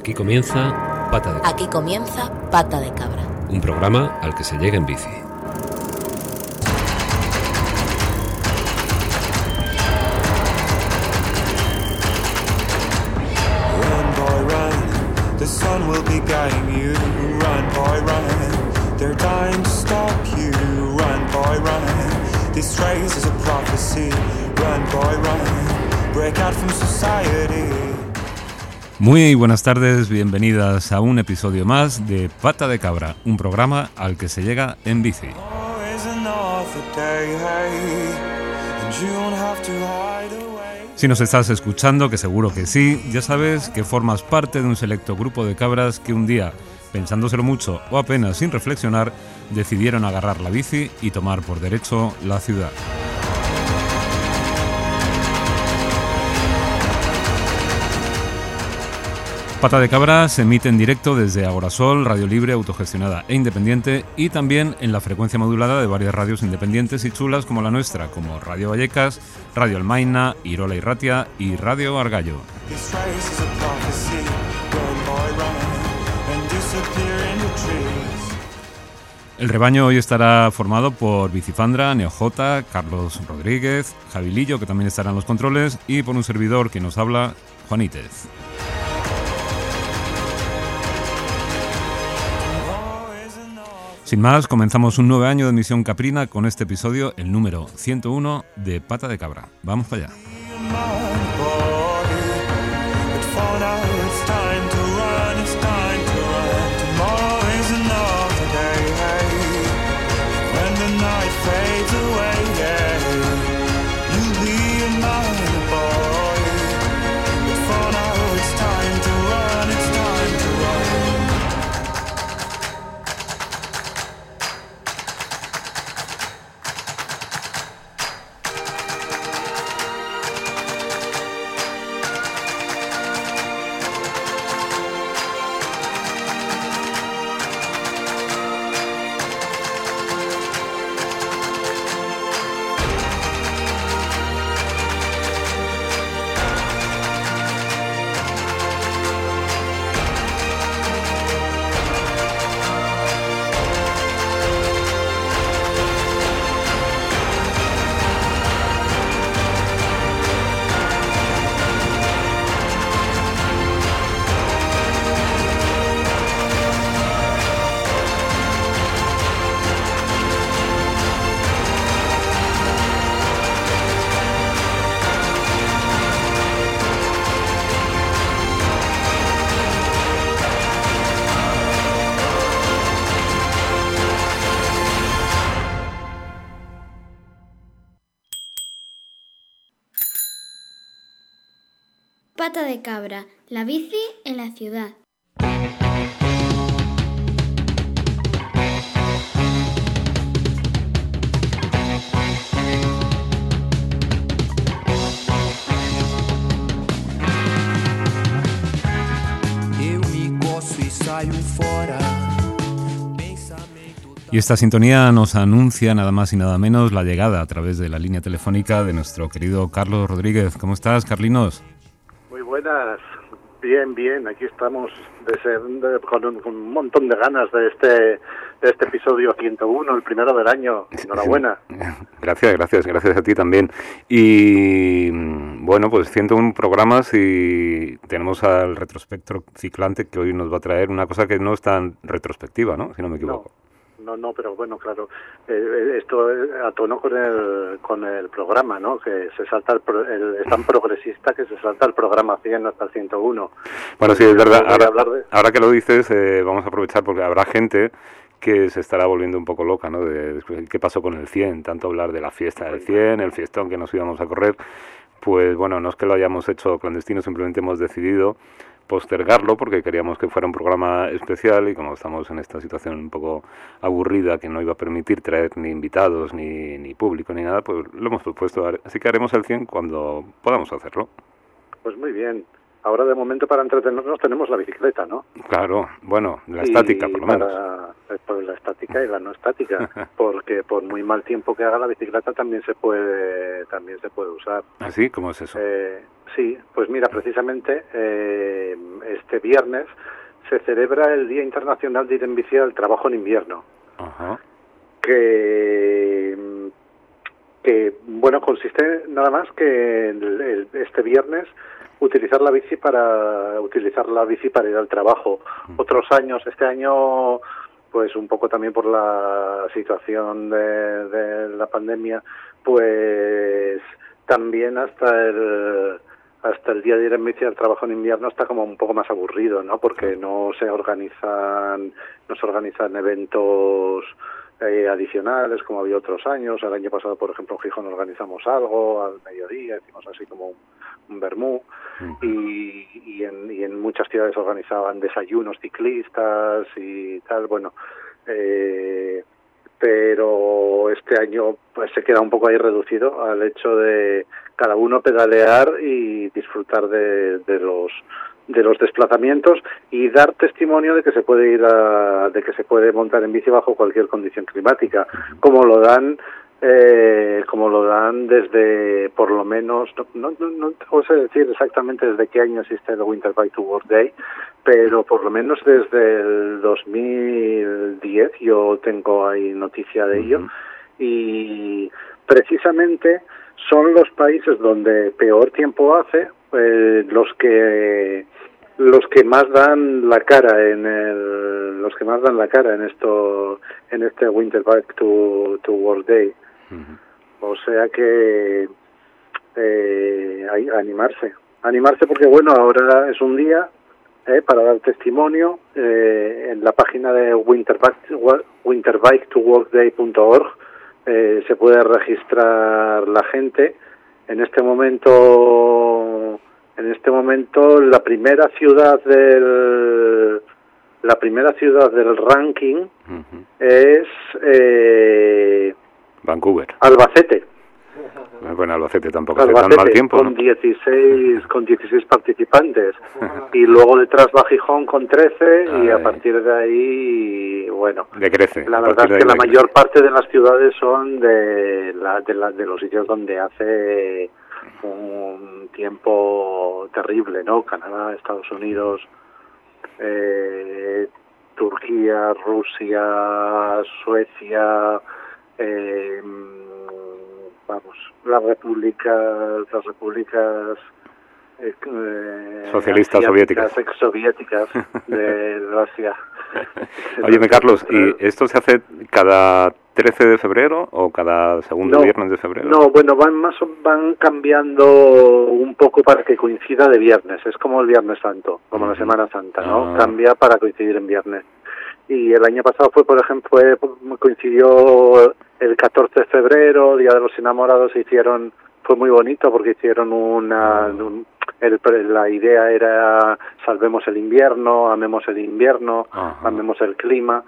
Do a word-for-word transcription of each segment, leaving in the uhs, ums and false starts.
Aquí comienza Pata de Cabra. Aquí comienza Pata de Cabra. Un programa al que se llega en bici. Run, boy, run. The sun will be guiding you. Run, boy, run. They're dying to stop you. Run, boy, run. This race is a prophecy. Run, boy, run. Break out from society. Muy buenas tardes, bienvenidas a un episodio más de Pata de Cabra, un programa al que se llega en bici. Si nos estás escuchando, que seguro que sí, ya sabes que formas parte de un selecto grupo de cabras que un día, pensándoselo mucho o apenas sin reflexionar, decidieron agarrar la bici y tomar por derecho la ciudad. Pata de Cabra se emite en directo desde Agorasol, radio libre, autogestionada e independiente, y también en la frecuencia modulada de varias radios independientes y chulas como la nuestra, como Radio Vallecas, Radio Almaina, Irola y Ratia y Radio Argallo. El rebaño hoy estará formado por Bicifandra, Neojota, Carlos Rodríguez, Javilillo, que también estará en los controles, y por un servidor que nos habla, Juanítez. Sin más, comenzamos un nuevo año de Misión Caprina con este episodio, el número ciento uno de Pata de Cabra. Vamos para allá. Pata de Cabra, la bici en la ciudad. Y esta sintonía nos anuncia nada más y nada menos la llegada a través de la línea telefónica de nuestro querido Carlos Rodríguez. ¿Cómo estás, Carlinos? Muy buenas, bien, bien, aquí estamos de ser, de, con, un, con un montón de ganas de este de este episodio ciento uno, el primero del año. Enhorabuena. Gracias, gracias, gracias a ti también. Y bueno, pues ciento uno programas y tenemos al retrospecto ciclante que hoy nos va a traer una cosa que no es tan retrospectiva, ¿no? Si no me equivoco. No. No, no, pero bueno, claro, eh, esto a tono con el con el programa, ¿no? Que se salta el, pro, el es tan progresista que se salta el programa cien hasta el ciento uno. Bueno, sí, es verdad. Ahora, de... ahora que lo dices, eh, vamos a aprovechar porque habrá gente que se estará volviendo un poco loca, ¿no? De, de qué pasó con el cien, tanto hablar de la fiesta del cien, el fiestón que nos íbamos a correr. Pues bueno, no es que lo hayamos hecho clandestino, simplemente hemos decidido postergarlo porque queríamos que fuera un programa especial y como estamos en esta situación un poco aburrida que no iba a permitir traer ni invitados ni, ni público ni nada, pues lo hemos propuesto. Así que haremos el cien cuando podamos hacerlo. Pues muy bien. ahora de momento para entretenernos tenemos la bicicleta, ¿no? Claro, bueno, la estática Y por lo menos. para- pues la estática y la no estática, porque por muy mal tiempo que haga la bicicleta también se puede también se puede usar. ¿Así? ¿Cómo es eso? Eh, sí, pues mira, precisamente eh, este viernes se celebra el Día Internacional de ir en bici al trabajo en invierno, Ajá. que, que bueno, consiste nada más que el- el- este viernes utilizar la bici para utilizar la bici para ir al trabajo. Otros años, este año, pues un poco también por la situación de, de la pandemia, pues también hasta el hasta el día de ir en bici al trabajo en invierno está como un poco más aburrido, ¿no? Porque no se organizan no se organizan eventos eh, adicionales como había otros años. El año pasado, por ejemplo, en Gijón organizamos algo al mediodía, hicimos así como un, un vermú, y, y, en, y en muchas ciudades organizaban desayunos ciclistas y tal, bueno, eh, pero este año pues se queda un poco ahí reducido al hecho de cada uno pedalear y disfrutar de, de los de los desplazamientos y dar testimonio de que se puede ir a, de que se puede montar en bici bajo cualquier condición climática, como lo dan eh, como lo dan desde por lo menos no no no, no no sé decir exactamente desde qué año existe el Winter Bike to Work Day, pero por lo menos desde el dos mil diez yo tengo ahí noticia de ello. Uh-huh. Y precisamente son los países donde peor tiempo hace eh, los que los que más dan la cara en el los que más dan la cara en esto en este Winter Bike to to Work Day. Uh-huh. O sea que eh, hay animarse animarse porque bueno, ahora es un día eh, para dar testimonio eh, en la página de winter bike to work day punto org eh, se puede registrar la gente. En este momento en este momento la primera ciudad del la primera ciudad del ranking uh-huh. es eh, Vancouver. Albacete. Bueno, Albacete tampoco Albacete, hace tan mal tiempo, con ¿no? dieciséis con dieciséis participantes y luego detrás va Gijón con trece. Ay. Y a partir de ahí, bueno, decrece. La verdad es que la mayor parte de las ciudades son de la, de, la, de los sitios donde hace un tiempo terrible, ¿no? Canadá, Estados Unidos, eh, Turquía, Rusia, Suecia, eh, vamos, las repúblicas, las repúblicas eh, socialistas soviéticas, exsoviéticas de Rusia. Óyeme, Carlos, ¿y esto se hace cada trece de febrero o cada segundo no, viernes de febrero? No, bueno, van más van cambiando un poco para que coincida de viernes. Es como el Viernes Santo, como uh-huh. la Semana Santa, ¿no? Ah. Cambia para coincidir en viernes. Y el año pasado fue, por ejemplo, fue, coincidió el catorce de febrero, Día de los Enamorados, se hicieron, fue muy bonito porque hicieron una, un, el, la idea era salvemos el invierno, amemos el invierno, uh-huh. amemos el clima,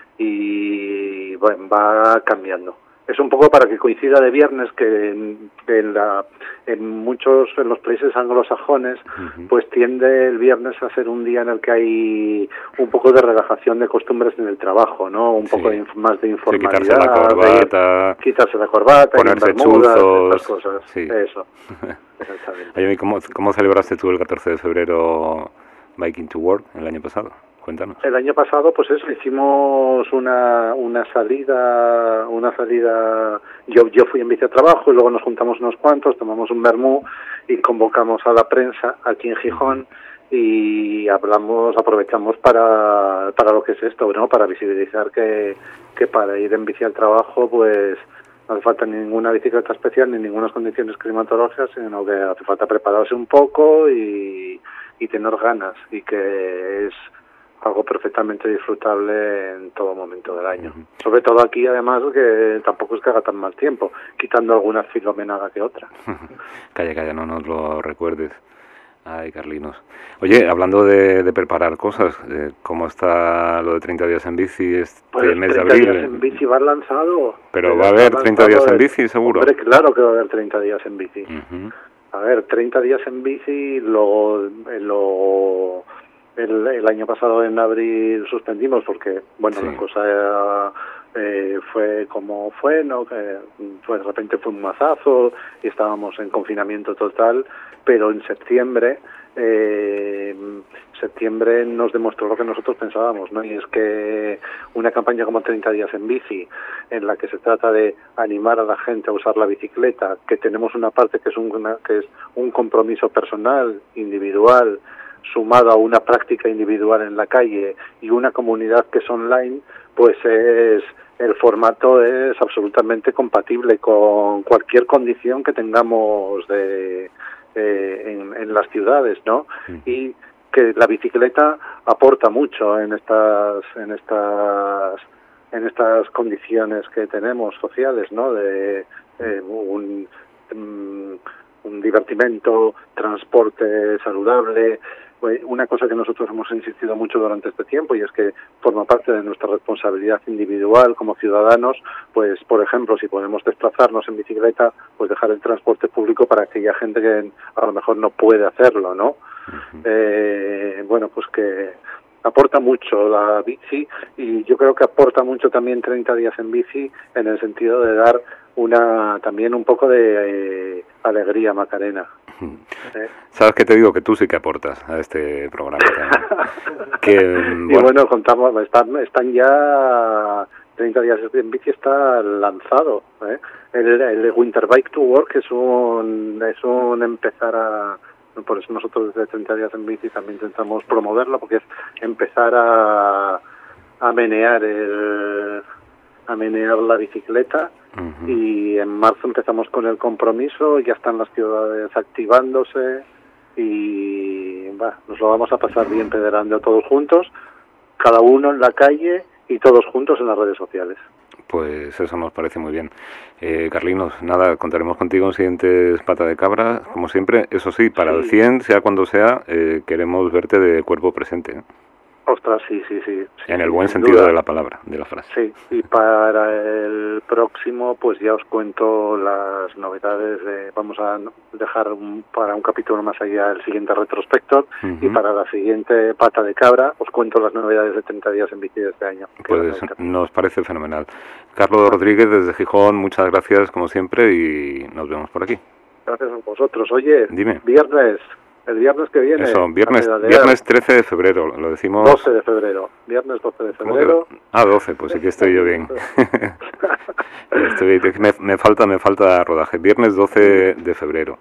y bueno, va cambiando. Es un poco para que coincida de viernes, que en, en, la, en muchos, en los países anglosajones, uh-huh. pues tiende el viernes a ser un día en el que hay un poco de relajación de costumbres en el trabajo, ¿no? Un sí. poco de, más de informalidad. Sí, quitarse la corbata. De, quitarse la corbata, ponerse bermudas, chuzos. estas cosas. Sí. Eso. Exactamente. Oye, ¿cómo, ¿cómo celebraste tú el catorce de febrero Biking to Work el año pasado? Cuéntanos. El año pasado, pues eso, hicimos una una salida, una salida, yo yo fui en bici a trabajo y luego nos juntamos unos cuantos, tomamos un vermú y convocamos a la prensa aquí en Gijón y hablamos, aprovechamos para para lo que es esto, ¿no? Para visibilizar que, que para ir en bici al trabajo, pues no hace falta ninguna bicicleta especial ni ninguna condiciones climatológicas, sino que hace falta prepararse un poco y, y tener ganas, y que es algo perfectamente disfrutable en todo momento del año. Uh-huh. Sobre todo aquí, además, que tampoco es que haga tan mal tiempo, quitando alguna filomenada que otra. Calla, calla, no nos lo recuerdes. Ay, Carlinos. Oye, hablando de, de preparar cosas, eh, ¿cómo está lo de treinta días en bici este pues mes de abril? treinta días en bici va lanzado. Pero va a haber treinta días en bici, seguro. Hombre, claro que va a haber treinta días en bici. Uh-huh. A ver, treinta días en bici, lo, lo el, el año pasado en abril suspendimos porque, bueno, sí. la cosa eh, fue como fue, ¿no? Que fue, de repente fue un mazazo y estábamos en confinamiento total, pero en septiembre eh, septiembre nos demostró lo que nosotros pensábamos, ¿no? Y es que una campaña como treinta días en bici, en la que se trata de animar a la gente a usar la bicicleta, que tenemos una parte que es un, una, que es un compromiso personal, individual, sumado a una práctica individual en la calle y una comunidad que es online, pues es el formato es absolutamente compatible con cualquier condición que tengamos de eh, en, en las ciudades, ¿no? Sí. Y que la bicicleta aporta mucho en estas en estas en estas condiciones que tenemos sociales, ¿no? De eh, un, un un divertimento, transporte saludable. Una cosa que nosotros hemos insistido mucho durante este tiempo y es que forma parte de nuestra responsabilidad individual como ciudadanos, pues por ejemplo, si podemos desplazarnos en bicicleta, pues dejar el transporte público para aquella gente que a lo mejor no puede hacerlo, ¿no? Uh-huh. Eh, bueno, pues que aporta mucho la bici y yo creo que aporta mucho también treinta días en bici en el sentido de dar una también un poco de eh, alegría a Macarena. ¿Eh? ¿Sabes qué te digo? Que tú sí que aportas a este programa también. que, bueno. Y bueno, contamos, están, están ya treinta días en bici está lanzado. ¿eh? El, el Winter Bike to Work es un, es un empezar a... Por eso nosotros desde treinta días en bici también intentamos promoverlo, porque es empezar a, a menear el... a menear la bicicleta. Uh-huh. Y en marzo empezamos con el compromiso, ya están las ciudades activándose y bah, nos lo vamos a pasar bien pederando todos juntos, cada uno en la calle y todos juntos en las redes sociales. Pues eso nos parece muy bien. Eh, Carlinos, nada, contaremos contigo en siguientes Pata de Cabra, como siempre. Eso sí, para sí. el cien, sea cuando sea, eh, queremos verte de cuerpo presente, ¿eh? Ostras, sí, sí, sí. sí en el buen sentido duda. de la palabra, de la frase. Sí, y para el próximo, pues ya os cuento las novedades. De, vamos a dejar un, para un capítulo más allá el siguiente retrospector, uh-huh. y para la siguiente Pata de Cabra os cuento las novedades de treinta días en bici de este año. Pues nos parece fenomenal. Carlos Rodríguez desde Gijón, muchas gracias como siempre y nos vemos por aquí. Gracias a vosotros. Oye, dime. Viernes. El viernes que viene. Eso, viernes, viernes trece de febrero, lo decimos... doce de febrero, viernes doce de febrero. Ah, doce, pues sí que estoy yo bien. estoy, me, me falta me falta rodaje. Viernes doce de febrero,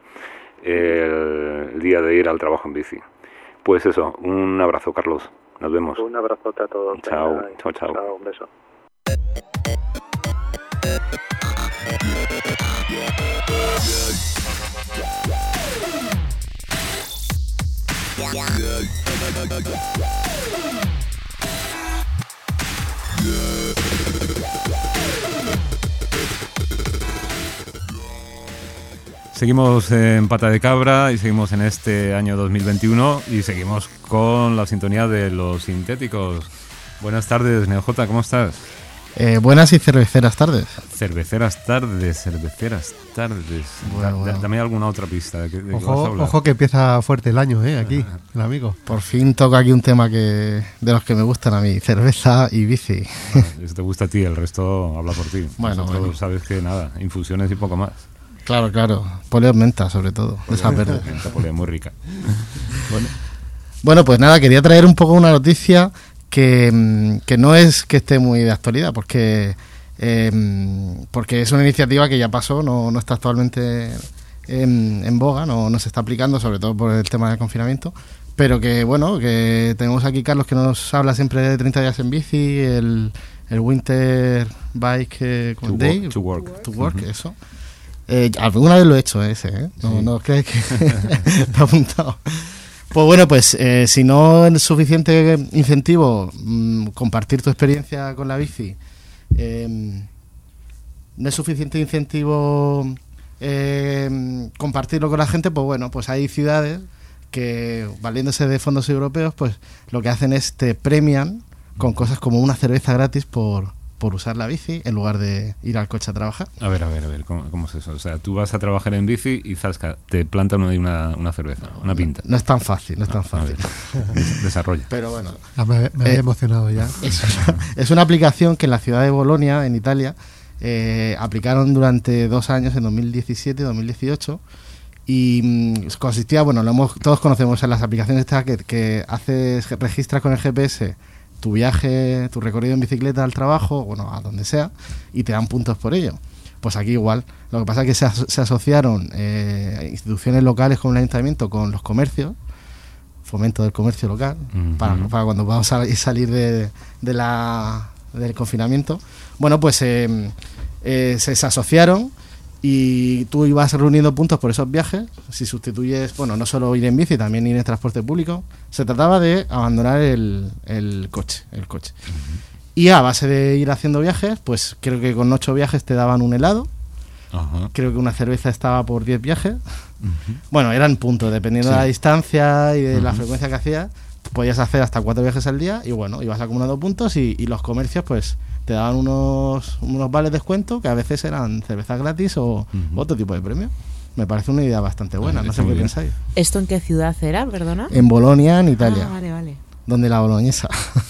el día de ir al trabajo en bici. Pues eso, un abrazo, Carlos. Nos vemos. Un abrazote a todos. Chao, chao, chao. Chao, un beso. Seguimos en Pata de Cabra y seguimos en este año dos mil veintiuno y seguimos con la sintonía de los sintéticos. Buenas tardes, Neo J, ¿cómo estás? Eh, buenas y cerveceras tardes. Cerveceras tardes, cerveceras tardes. Bueno, da, bueno. Dame alguna otra pista. ¿De qué, de ojo, qué vas a hablar? Ojo que empieza fuerte el año, ¿eh? Aquí, el amigo. Por fin toca aquí un tema que de los que me gustan a mí, cerveza y bici. Bueno, eso te gusta a ti, el resto habla por ti. Bueno, Nosotros bueno. sabes que nada, infusiones y poco más. Claro, claro. Poleo menta, sobre todo. Esa verde. Menta poleo muy rica. Bueno. Bueno, pues nada, quería traer un poco una noticia que, que no es que esté muy de actualidad, porque... Eh, porque es una iniciativa que ya pasó, no, no está actualmente en, en boga, no, no se está aplicando, sobre todo por el tema del confinamiento, pero que bueno, que tenemos aquí Carlos que nos habla siempre de treinta días en bici, el, el Winter Bike eh, to Day, work, to work, to work uh-huh. eso. Eh, alguna vez lo he hecho ese, ¿eh? No, sí. no crees que me he apuntado. Pues bueno, pues eh, si no es suficiente incentivo mmm, compartir tu experiencia con la bici, Eh, no es suficiente incentivo eh, compartirlo con la gente, pues bueno, pues hay ciudades que, valiéndose de fondos europeos, pues lo que hacen es te premian con cosas como una cerveza gratis por, por usar la bici en lugar de ir al coche a trabajar. A ver, a ver, a ver, ¿cómo, cómo es eso? O sea, tú vas a trabajar en bici y zasca, te plantan una, una cerveza, una pinta. No, no es tan fácil, no es tan fácil. Desarrolla. Pero bueno. Ah, me me había eh, emocionado ya. Es una, es una aplicación que en la ciudad de Bolonia, en Italia, eh, aplicaron durante dos años, en dos mil diecisiete y dos mil dieciocho. Y mmm, consistía, bueno, lo hemos, todos conocemos en las aplicaciones estas que, que haces, registras con el G P S tu viaje, tu recorrido en bicicleta al trabajo, bueno, a donde sea, y te dan puntos por ello. Pues aquí igual. Lo que pasa es que se, as- se asociaron eh, instituciones locales con un ayuntamiento, con los comercios, fomento del comercio local, uh-huh. para, para cuando vamos a salir de, de la, del confinamiento. Bueno, pues eh, eh, se, se asociaron y tú ibas reuniendo puntos por esos viajes. Si sustituyes, bueno, no solo ir en bici, también ir en transporte público. Se trataba de abandonar el, el coche, el coche. Uh-huh. Y a base de ir haciendo viajes, pues creo que con ocho viajes te daban un helado. Uh-huh. Creo que una cerveza estaba por diez viajes. Uh-huh. Bueno, eran puntos, dependiendo sí. de la distancia y de uh-huh. la frecuencia que hacías. Podías hacer hasta cuatro viajes al día y bueno, ibas acumulando puntos y, y los comercios pues te daban unos, unos vales de descuento que a veces eran cervezas gratis o uh-huh. otro tipo de premio. Me parece una idea bastante buena, vale, no sé qué bien. pensáis. ¿Esto en qué ciudad era, perdona? En Bolonia, en Italia. Ah, vale, vale. Donde la boloñesa.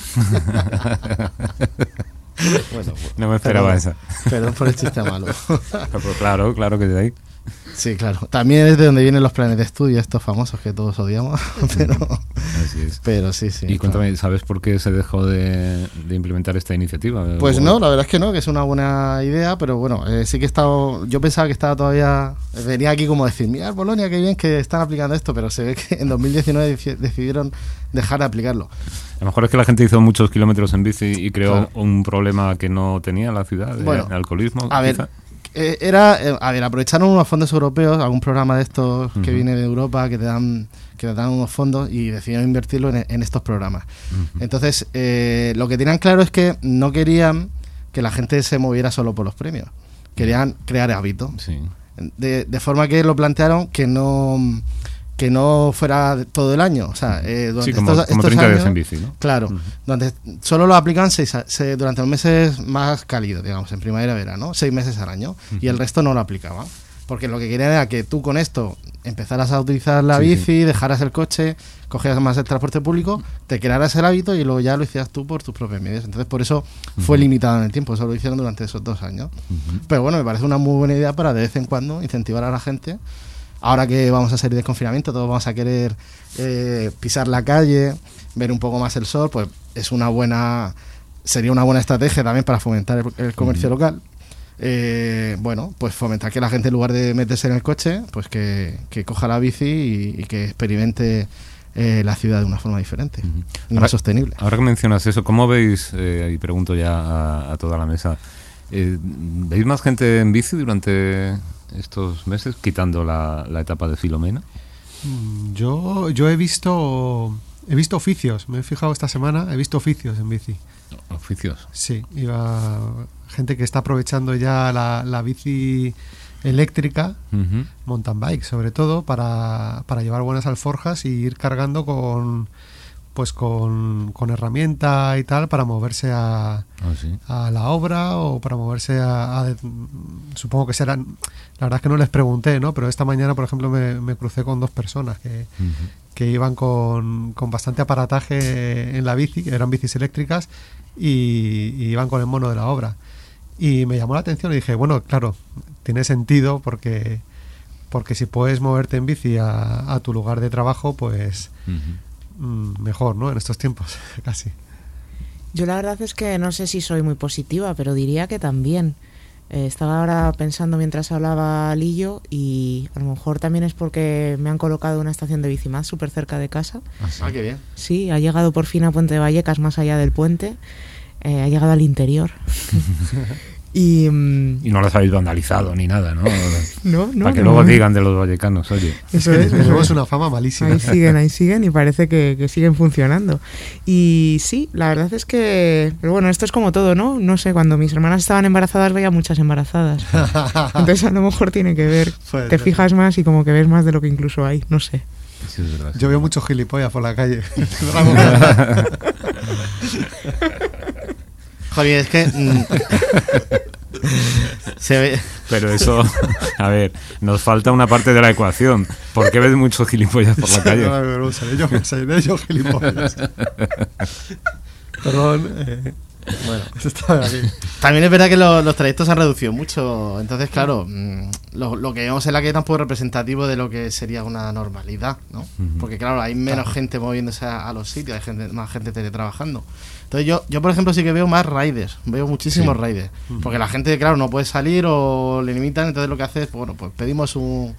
Bueno, no me esperaba perdón, esa. Perdón por el chiste malo. Pero claro, claro que de ahí. Sí, claro. También es de donde vienen los planes de estudio, estos famosos que todos odiamos. Pero, así es. Pero sí, sí. Y cuéntame, claro. ¿sabes por qué se dejó de, de implementar esta iniciativa? Pues no, la verdad es que no, que es una buena idea, pero bueno, eh, sí que he estado. Yo pensaba que estaba todavía. Venía aquí como a decir, mira, Bolonia, qué bien que están aplicando esto, pero se ve que en dos mil diecinueve decidieron dejar de aplicarlo. A lo mejor es que la gente hizo muchos kilómetros en bici y creó claro. un problema que no tenía la ciudad, de, bueno, de alcoholismo. A quizá. ver. Eh, era, eh, a ver, aprovecharon unos fondos europeos, algún programa de estos uh-huh. que viene de Europa que te dan que te dan unos fondos y decidieron invertirlo en, en estos programas. Uh-huh. Entonces, eh, lo que tenían claro es que no querían que la gente se moviera solo por los premios, querían crear hábitos. Sí. De, de forma que lo plantearon que no que no fuera todo el año, o sea, eh, durante sí, como, estos, como estos treinta años, días en bici, ¿no? Claro, uh-huh. durante, solo lo aplican seis, se, durante los meses más cálidos, digamos, en primavera, verano, seis meses al año, uh-huh. y el resto no lo aplicaban, porque lo que querían era que tú con esto empezaras a utilizar la sí, bici, sí. dejaras el coche, cogieras más el transporte público, te crearas el hábito y luego ya lo hicieras tú por tus propios medios. Entonces por eso uh-huh. fue limitado en el tiempo, eso lo hicieron durante esos dos años. Uh-huh. Pero bueno, me parece una muy buena idea para de vez en cuando incentivar a la gente. Ahora que vamos a salir del confinamiento, todos vamos a querer eh, pisar la calle, ver un poco más el sol, pues es una buena, sería una buena estrategia también para fomentar el, el comercio uh-huh. local. Eh, bueno, pues fomentar que la gente en lugar de meterse en el coche, pues que, que coja la bici y, y que experimente eh, la ciudad de una forma diferente uh-huh. y ahora, más sostenible. Ahora que mencionas eso, ¿cómo veis, eh, y pregunto ya a, a toda la mesa, eh, ¿veis más gente en bici durante estos meses, quitando la, la etapa de Filomena? Yo yo he visto he visto oficios, me he fijado esta semana, he visto oficios en bici. ¿Oficios? Sí, iba gente que está aprovechando ya la, la bici eléctrica, uh-huh. mountain bike sobre todo, para, para llevar buenas alforjas y ir cargando con pues con, con herramienta y tal para moverse a, oh, ¿sí? a la obra o para moverse a, a supongo que serán, la verdad es que no les pregunté, ¿no? Pero esta mañana por ejemplo me, me crucé con dos personas que, uh-huh. que iban con, con bastante aparataje en la bici, que eran bicis eléctricas y, y iban con el mono de la obra y me llamó la atención y dije, bueno, claro, tiene sentido porque porque si puedes moverte en bici a, a tu lugar de trabajo, pues uh-huh. mejor, ¿no? En estos tiempos, casi. Yo la verdad es que no sé si soy muy positiva, pero diría que también. Eh, estaba ahora pensando mientras hablaba Lillo y a lo mejor también es porque me han colocado una estación de Bicimás súper cerca de casa. Ah, sí. Ah, qué bien. Sí, ha llegado por fin a Puente de Vallecas, más allá del puente. Eh, ha llegado al interior. Y, um, y no las habéis vandalizado ni nada, ¿no? No, no. Para que no, luego no. digan de los vallecanos, oye. Eso es. Luego es una fama malísima. Ahí siguen, ahí siguen y parece que, que siguen funcionando. Y sí, la verdad es que... Pero bueno, esto es como todo, ¿no? No sé, cuando mis hermanas estaban embarazadas veía muchas embarazadas. Entonces a lo mejor tiene que ver. Pues, te fijas más y como que ves más de lo que incluso hay, no sé. Sí, es verdad, sí. Yo veo muchos gilipollas por la calle. Joder, es que... Mm, se ve... Pero eso, a ver, nos falta una parte de la ecuación. ¿Por qué ves muchos gilipollas por la calle? No, no, no, seré yo, seré yo gilipollas. Perdón, eh, bueno, eso está aquí. También es verdad que lo, los trayectos se han reducido mucho. Entonces, claro, mmm, lo, lo que vemos en la calle tampoco es representativo de lo que sería una normalidad, ¿no? Uh-huh. Porque, claro, hay menos claro. gente moviéndose a, a los sitios, hay gente, más gente teletrabajando. Entonces yo, yo, por ejemplo, sí que veo más riders, veo muchísimos sí. riders, porque la gente, claro, no puede salir o le limitan, entonces lo que hace es, bueno, pues pedimos un,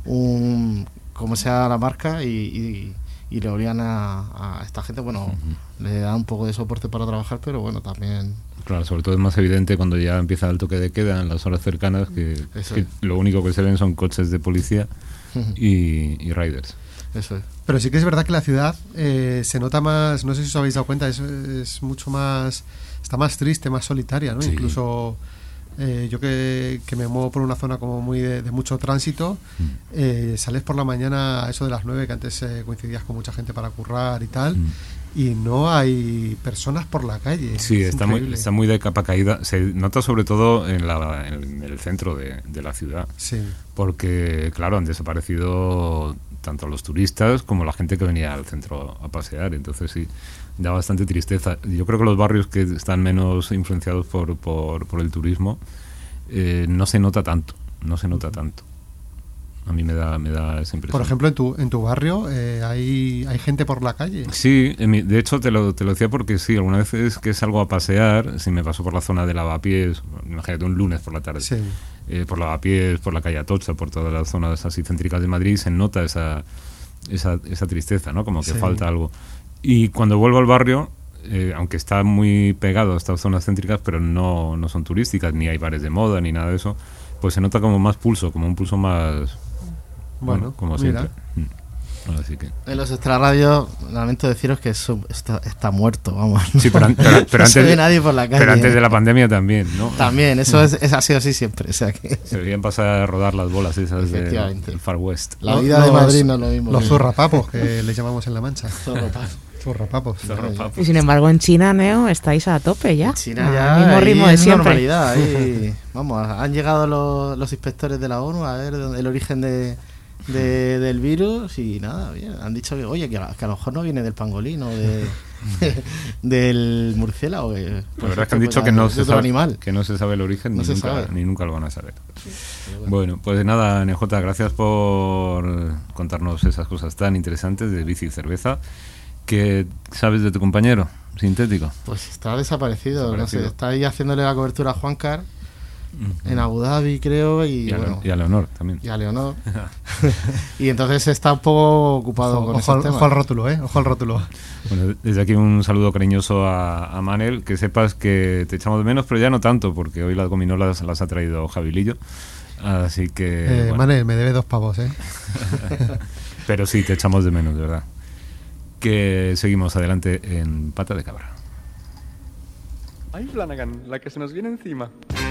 un como sea la marca y, y, y le obligan a, a esta gente, bueno, uh-huh. le da un poco de soporte para trabajar, pero bueno, también... Claro, sobre todo es más evidente cuando ya empieza el toque de queda en las horas cercanas, que, que lo único que se ven son coches de policía uh-huh. y, y riders. Eso es. Pero sí que es verdad que la ciudad eh, se nota más, no sé si os habéis dado cuenta, es, es mucho más, está más triste, más solitaria, ¿no? Sí. Incluso eh, yo que, que me muevo por una zona como muy de, de mucho tránsito, mm. eh, sales por la mañana a eso de las nueve, que antes eh, coincidías con mucha gente para currar y tal, mm. y no hay personas por la calle. Sí, está muy, está muy de capa caída. Se nota sobre todo en, la, en el centro de, de la ciudad. Sí. Porque, claro, han desaparecido tanto los turistas como la gente que venía al centro a pasear. Entonces sí, da bastante tristeza. Yo creo que los barrios que están menos influenciados por, por, por el turismo eh, no se nota tanto. No se nota tanto. A mí me da, me da esa impresión. Por ejemplo, en tu, en tu barrio eh, ¿hay, hay gente por la calle. Sí, en mi, de hecho te lo, te lo decía porque sí, alguna vez es que salgo a pasear, si me paso por la zona de Lavapiés, imagínate un lunes por la tarde, sí. eh, por Lavapiés, por la calle Atocha, por todas las zonas así céntricas de Madrid, se nota esa, esa, esa tristeza, ¿no? Como que sí. falta algo. Y cuando vuelvo al barrio, eh, aunque está muy pegado a estas zonas céntricas, pero no, no son turísticas, ni hay bares de moda, ni nada de eso, pues se nota como más pulso, como un pulso más... Bueno, bueno, como mira. siempre. Así que. En los extrarradios, lamento deciros que eso está, está muerto, vamos. Sí, pero, pero, pero no antes, se ve nadie por la calle. Pero antes de la pandemia también, ¿no? También, eso es, es, ha sido así siempre. O sea que... Se veían pasar a rodar las bolas esas del, del Far West. La vida los, de Madrid no es lo mismo. Los zurrapapos, que les llamamos en La Mancha. Zurrapapos. Zurrapapos. Y sin embargo, en China, Neo, estáis a tope ya. En China ya. El mismo ritmo de siempre. Normalidad, ahí, vamos, han llegado los, los inspectores de la ONU a ver el origen de. De, del virus y nada, bien. Han dicho que, oye, que a, que a lo mejor no viene del pangolín o de, del murciélago. Que, pues la verdad es que han dicho que no, se sabe, animal. que no se sabe el origen no ni, nunca, sabe. ni nunca lo van a saber. Sí, bueno. bueno, pues nada, N J, gracias por contarnos esas cosas tan interesantes de bici y cerveza. ¿Qué sabes de tu compañero sintético? Pues está desaparecido, desaparecido. no sé, está ahí haciéndole la cobertura a Juancar. Uh-huh. En Abu Dhabi, creo, y, y, a, bueno, y a Leonor también. Y a Leonor. Y entonces está un poco ocupado ojo, con ojo, ese tema. Ojo al rótulo, ¿eh? Ojo al rótulo. Bueno, desde aquí un saludo cariñoso a, a Manel, que sepas que te echamos de menos, pero ya no tanto, porque hoy las gominolas las ha traído Javilillo. Así que... Eh, bueno. Manel, me debe dos pavos, ¿eh? Pero sí, te echamos de menos, de verdad. Que seguimos adelante en Pata de Cabra. Ay, Flanagan, la que se nos viene encima.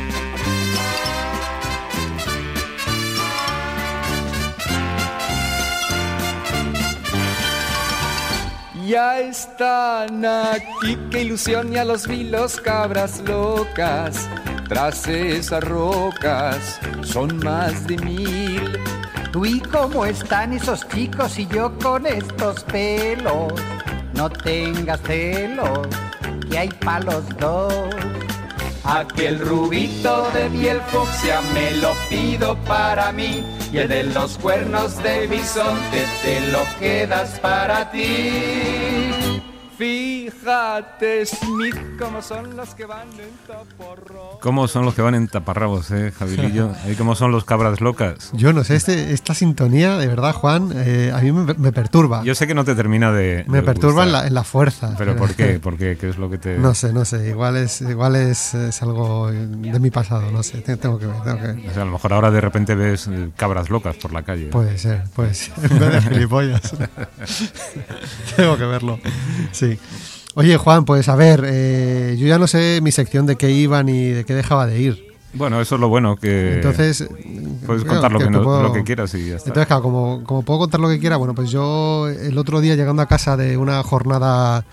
Ya están aquí, qué ilusión, ya los vi, los cabras locas. Tras esas rocas son más de mil. Tú y cómo están esos chicos y yo con estos pelos. No tengas celos, que hay pa' los dos. Aquel rubito de piel fucsia me lo pido para mí, y el de los cuernos de bisonte te lo quedas para ti. Fíjate, Smith, cómo son los que van en taparrabos. ¿Cómo son los que van en taparrabos, eh, Javilillo? ¿Y cómo son los cabras locas? Yo no sé, este, esta sintonía, de verdad, Juan, eh, a mí me, me perturba. Yo sé que no te termina de Me de perturba en gustar. la, en la fuerza. ¿Pero por qué? ¿Por qué? ¿Qué es lo que te...? No sé, no sé, igual es igual es, es algo de mi pasado, no sé, tengo que ver, tengo que ver. O sea, a lo mejor ahora de repente ves eh, cabras locas por la calle. Puede ser, puede ser, en vez de gilipollas. Tengo que verlo, sí. Oye, Juan, pues a ver, eh, yo ya no sé mi sección de qué iba ni de qué dejaba de ir. Bueno, eso es lo bueno, que entonces puedes bueno, contar lo que, que no, puedo... lo que quieras y ya está. Entonces, claro, como, como puedo contar lo que quiera, bueno, pues yo el otro día llegando a casa de una jornada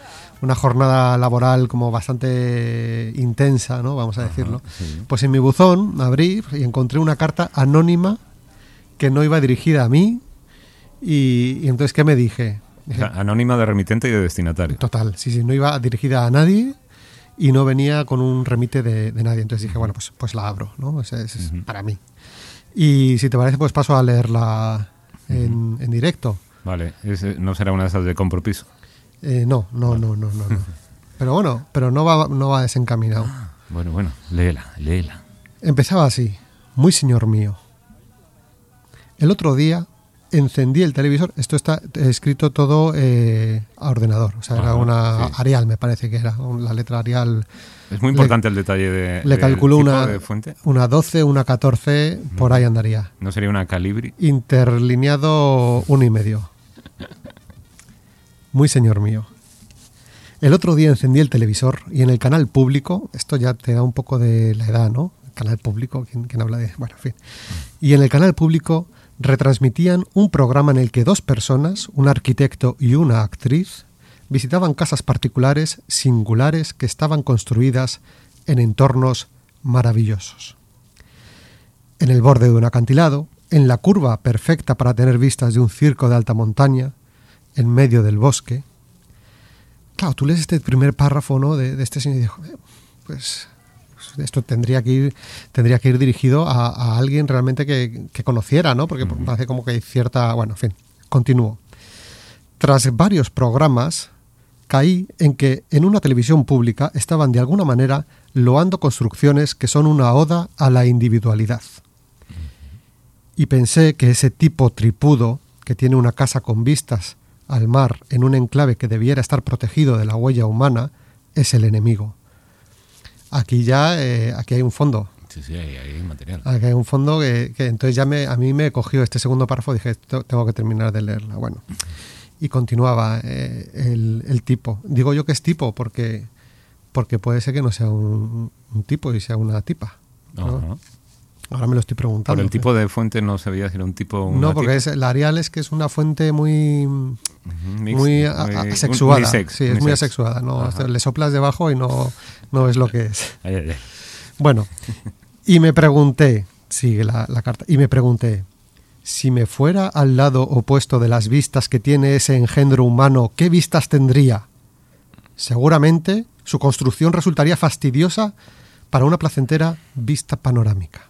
una jornada laboral como bastante intensa, ¿no? Vamos a decirlo. Ajá, sí. Pues en mi buzón abrí y encontré una carta anónima que no iba dirigida a mí y, y entonces, ¿qué me dije? O sea, anónima de remitente y de destinatario. Total, sí, sí, no iba dirigida a nadie y no venía con un remite de, de nadie. Entonces dije, bueno, pues, pues la abro, ¿no? Es, es uh-huh. para mí. Y si te parece, pues paso a leerla en, uh-huh. en directo. Vale, ¿Ese ¿no será una de esas de compro piso? Eh, no, no, vale. no, no, no, no. Pero bueno, pero no va, no va desencaminado. Bueno, bueno, léela, léela. Empezaba así, muy señor mío. El otro día encendí el televisor, esto está escrito todo eh, a ordenador, o sea, ah, era una sí. Arial, me parece que era, la letra Arial. Es muy importante le, el detalle de Le calculó una, de fuente. una doce, una catorce, no. por ahí andaría. ¿No sería una Calibri? Interlineado uno y medio. Muy señor mío. El otro día encendí el televisor y en el canal público, esto ya te da un poco de la edad, ¿no? El canal público, ¿quién, quién habla de...? Bueno, en fin. Y en el canal público retransmitían un programa en el que dos personas, un arquitecto y una actriz, visitaban casas particulares singulares que estaban construidas en entornos maravillosos. En el borde de un acantilado, en la curva perfecta para tener vistas de un circo de alta montaña, en medio del bosque. Claro, tú lees este primer párrafo, ¿no?, de, de este señor y dices, pues... esto tendría que ir tendría que ir dirigido a, a alguien realmente que, que conociera, ¿no? Porque uh-huh. parece como que hay cierta... Bueno, en fin, continúo. Tras varios programas, caí en que en una televisión pública estaban de alguna manera loando construcciones que son una oda a la individualidad. Uh-huh. Y pensé que ese tipo tripudo, que tiene una casa con vistas al mar en un enclave que debiera estar protegido de la huella humana, es el enemigo. Aquí ya, eh, aquí hay un fondo. Sí, sí, hay, hay material. Aquí hay un fondo que, que entonces ya me, a mí me cogió este segundo párrafo y dije, tengo que terminar de leerla. Bueno, y continuaba eh, el, el tipo. Digo yo que es tipo porque, porque puede ser que no sea un, un tipo y sea una tipa, ¿no? Ajá. Ahora me lo estoy preguntando. Por el tipo de fuente no sabía si era un tipo o una No, porque tipa. Es, la Arial es que es una fuente muy... Mix, muy a, a, asexuada. Un, unisex, sí, es unisex. muy asexuada. ¿No? Le soplas debajo y no, no es lo que es. Ay, ay, ay. Bueno, y me pregunté, sigue la, la carta, y me pregunté, si me fuera al lado opuesto de las vistas que tiene ese engendro humano, ¿qué vistas tendría? Seguramente su construcción resultaría fastidiosa para una placentera vista panorámica.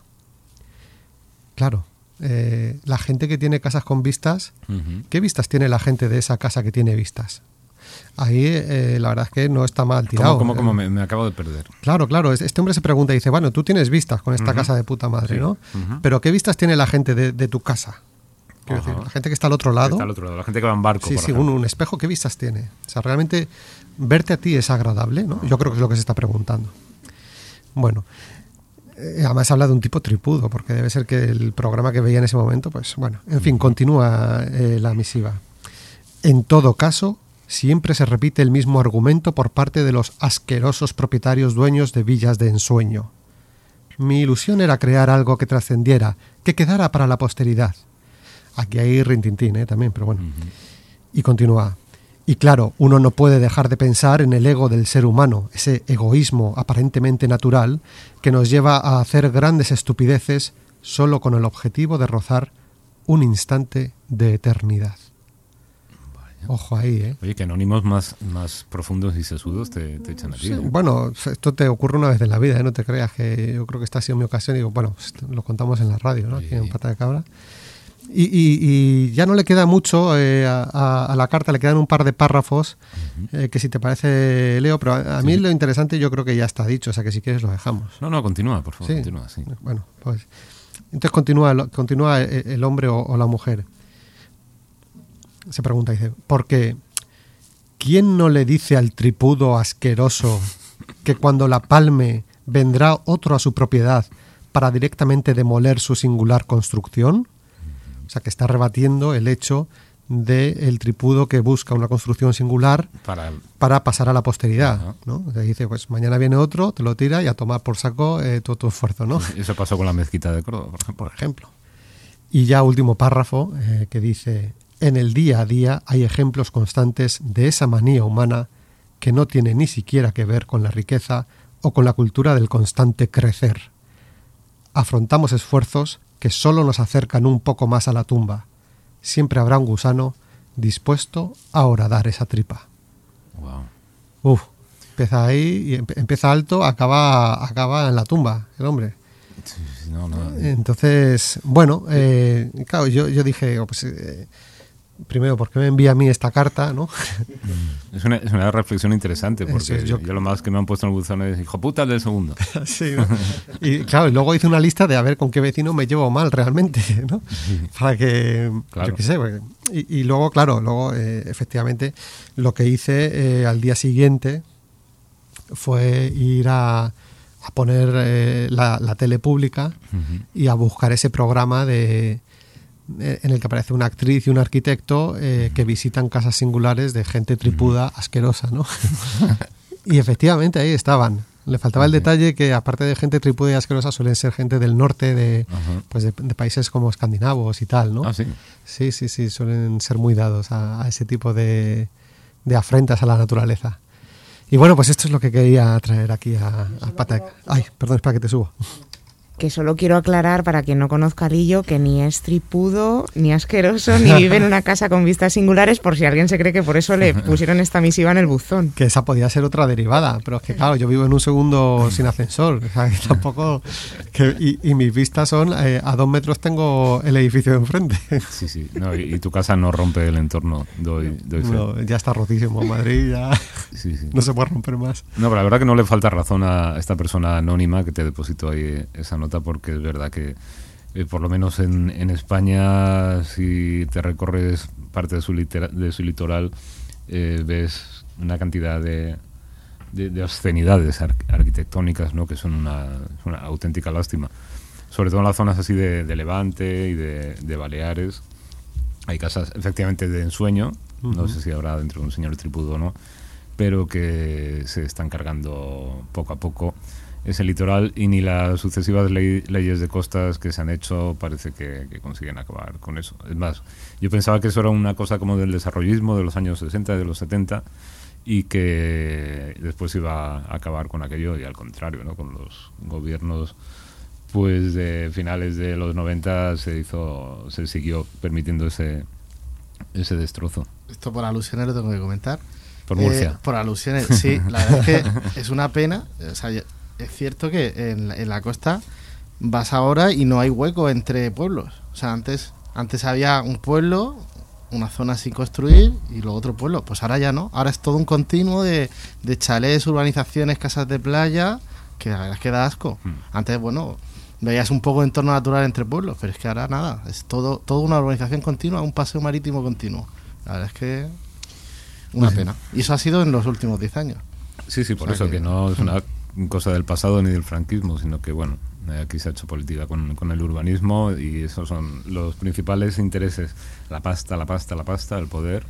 Claro. Eh, la gente que tiene casas con vistas, uh-huh. ¿qué vistas tiene la gente de esa casa que tiene vistas? Ahí eh, la verdad es que no está mal tirado. ¿Cómo, cómo, cómo? Me, me acabo de perder. Claro, claro. Este hombre se pregunta y dice, bueno, tú tienes vistas con esta uh-huh. casa de puta madre, sí. ¿no? Uh-huh. Pero ¿qué vistas tiene la gente de, de tu casa? Quiero uh-huh. decir, la gente que está al otro lado. Está al otro lado, la gente que va en barco. Sí, por sí, un, un espejo, ¿qué vistas tiene? O sea, realmente verte a ti es agradable, ¿no? Yo creo que es lo que se está preguntando. Bueno, eh, además habla de un tipo tripudo, porque debe ser que el programa que veía en ese momento, pues bueno, en fin, continúa eh, la misiva. En todo caso, siempre se repite el mismo argumento por parte de los asquerosos propietarios dueños de villas de ensueño. Mi ilusión era crear algo que trascendiera, que quedara para la posteridad. Aquí hay rintintín, ¿eh? También, pero bueno. Uh-huh. Y continúa. Y claro, uno no puede dejar de pensar en el ego del ser humano, ese egoísmo aparentemente natural que nos lleva a hacer grandes estupideces solo con el objetivo de rozar un instante de eternidad. Vaya. Ojo ahí, ¿eh? Oye, que anónimos más, más profundos y sesudos te, te echan a ti. Sí, ¿eh? bueno, esto te ocurre una vez en la vida, ¿eh? No te creas que yo creo que esta ha sido mi ocasión. Y digo, bueno, lo contamos en la radio, ¿no? Sí. Aquí en Pata de Cabra. Y, y, y ya no le queda mucho eh, a, a, a la carta, le quedan un par de párrafos uh-huh. eh, que si te parece leo, pero a, a sí. mí lo interesante yo creo que ya está dicho, o sea que si quieres lo dejamos. No, no, continúa, por favor, sí. continúa, sí. Bueno, pues entonces continúa, continúa el, el hombre o, o la mujer. Se pregunta, dice, ¿por qué? ¿Quién no le dice al tripudo asqueroso que cuando la palme vendrá otro a su propiedad para directamente demoler su singular construcción? O sea, que está rebatiendo el hecho del tripudo que busca una construcción singular para, para pasar a la posteridad, ¿no? O sea, dice, pues mañana viene otro, te lo tira y a tomar por saco eh, todo tu esfuerzo, ¿no? Eso pasó con la mezquita de Córdoba, por ejemplo. Por ejemplo. Y ya último párrafo eh, que dice, en el día a día hay ejemplos constantes de esa manía humana que no tiene ni siquiera que ver con la riqueza o con la cultura del constante crecer. Afrontamos esfuerzos que solo nos acercan un poco más a la tumba. Siempre habrá un gusano dispuesto a horadar esa tripa. Wow. Uf, empieza ahí y empe- empieza alto, acaba, acaba en la tumba, el hombre. Sí, sí, no, no. Entonces, bueno, eh, claro, yo, yo dije, oh, pues, eh, primero, ¿por qué me envía a mí esta carta, no? Es una, es una reflexión interesante, porque Eso es, yo- yo... lo más que me han puesto en el buzón es hijo puta del segundo. Sí, ¿no? Y claro, y luego hice una lista de a ver con qué vecino me llevo mal realmente, ¿no? Para que, Claro. yo qué sé, porque- y, y luego, claro, luego eh, efectivamente lo que hice eh, al día siguiente fue ir a, a poner eh, la, la tele pública Ujú. y a buscar ese programa de eh, en el que aparece una actriz y un arquitecto eh, que visitan casas singulares de gente tripuda asquerosa, ¿no? Y efectivamente ahí estaban. Le faltaba el detalle que aparte de gente tripuda y asquerosa suelen ser gente del norte de, Ajá. pues de, de países como escandinavos y tal, ¿no? Ah, sí. Sí, sí, sí, suelen ser muy dados a, a ese tipo de, de afrentas a la naturaleza. Y bueno, pues esto es lo que quería traer aquí a, a Pata de... Ay, perdón, espera que te subo. Que solo quiero aclarar para quien no conozca a Lillo que ni es tripudo, ni asqueroso, ni vive en una casa con vistas singulares, por si alguien se cree que por eso le pusieron esta misiva en el buzón. Que esa podía ser otra derivada, pero es que claro, yo vivo en un segundo sin ascensor, o sea, que tampoco... Que, y, y mis vistas son, eh, a dos metros tengo el edificio de enfrente. Sí, sí. No, y, y tu casa no rompe el entorno, doy, doy fe. No, ya está rotísimo, Madrid ya Sí, sí. no se puede romper más. No, pero la verdad que no le falta razón a esta persona anónima que te depositó ahí esa nota, porque es verdad que eh, por lo menos en, en España, si te recorres parte de su, litera, de su litoral, eh, ves una cantidad de, de, de obscenidades ar- arquitectónicas, ¿no? Que son una, una auténtica lástima. Sobre todo en las zonas así de, de Levante y de, de Baleares. Hay casas efectivamente de ensueño, uh-huh. No sé si habrá dentro de un señor tripudo o no, pero que se están cargando poco a poco ese litoral, y ni las sucesivas ley, leyes de costas que se han hecho parece que, que consiguen acabar con eso. Es más, yo pensaba que eso era una cosa como del desarrollismo de los años sesenta, de los setenta, y que después iba a acabar con aquello, y al contrario, ¿no? Con los gobiernos pues de finales de los noventa se hizo, se siguió permitiendo ese, ese destrozo. Esto por alusiones lo tengo que comentar. Por Murcia. Eh, por alusiones, sí. La verdad es que es una pena. O sea, es cierto que en, en la costa vas ahora y no hay hueco entre pueblos. O sea, antes, antes había un pueblo, una zona sin construir y luego otro pueblo. Pues ahora ya no. Ahora es todo un continuo de, de chalés, urbanizaciones, casas de playa, que la verdad es que da asco. Hmm. Antes, bueno, veías un poco de entorno natural entre pueblos, pero es que ahora nada. Es todo, todo una urbanización continua, un paseo marítimo continuo. La verdad es que una pues pena. Sí. Y eso ha sido en los últimos diez años. Sí, sí, por o sea eso, que, que no es una cosa del pasado ni del franquismo, sino que, bueno, aquí se ha hecho política con, con el urbanismo, y esos son los principales intereses: la pasta, la pasta, la pasta, el poder,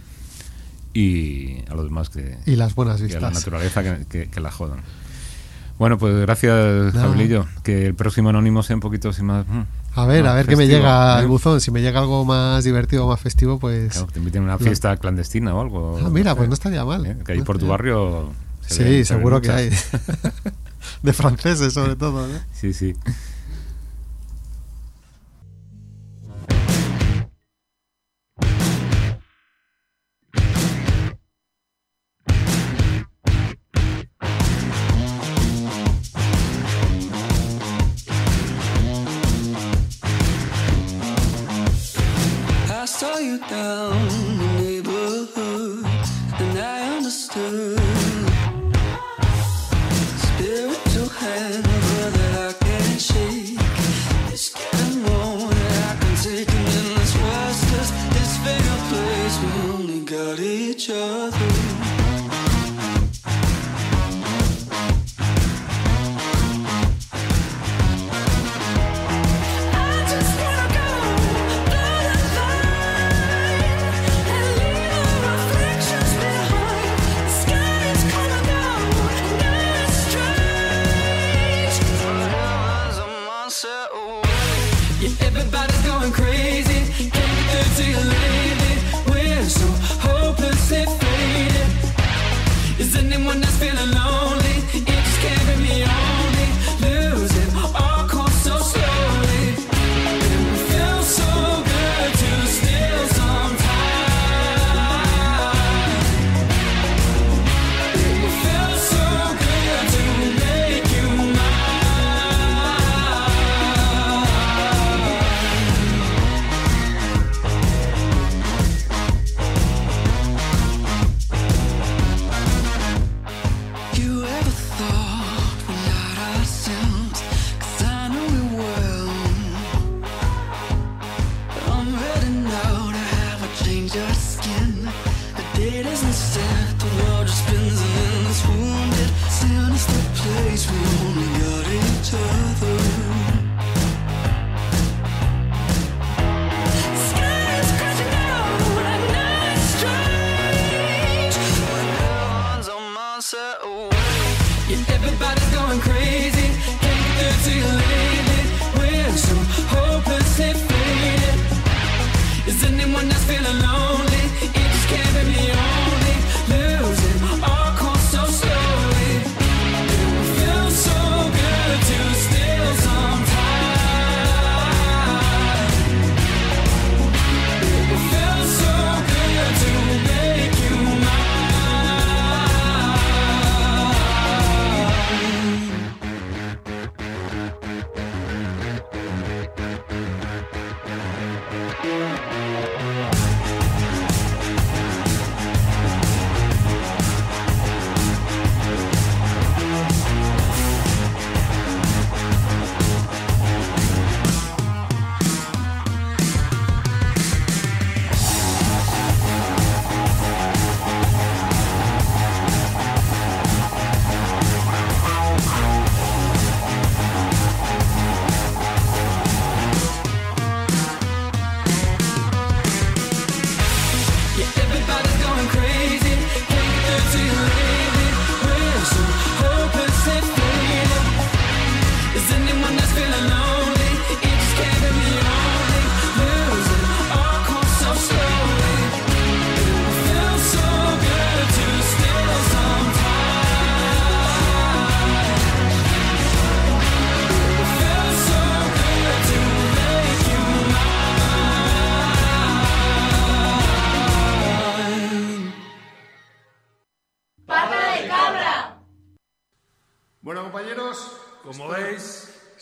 y a los demás que... Y las buenas que vistas. a la naturaleza que, que, que la jodan. Bueno, pues gracias, Jaulillo. Que el próximo anónimo sea un poquito así más... A ver, no, a ver qué me llega al ¿eh? buzón. Si me llega algo más divertido o más festivo, pues... Claro, te inviten a una fiesta lo... clandestina o algo. Ah, mira, pues no estaría mal. ¿Eh? Que ahí por tu barrio... Sí, ven, seguro que hay. De franceses, sobre todo, ¿no? Sí, sí. Is anyone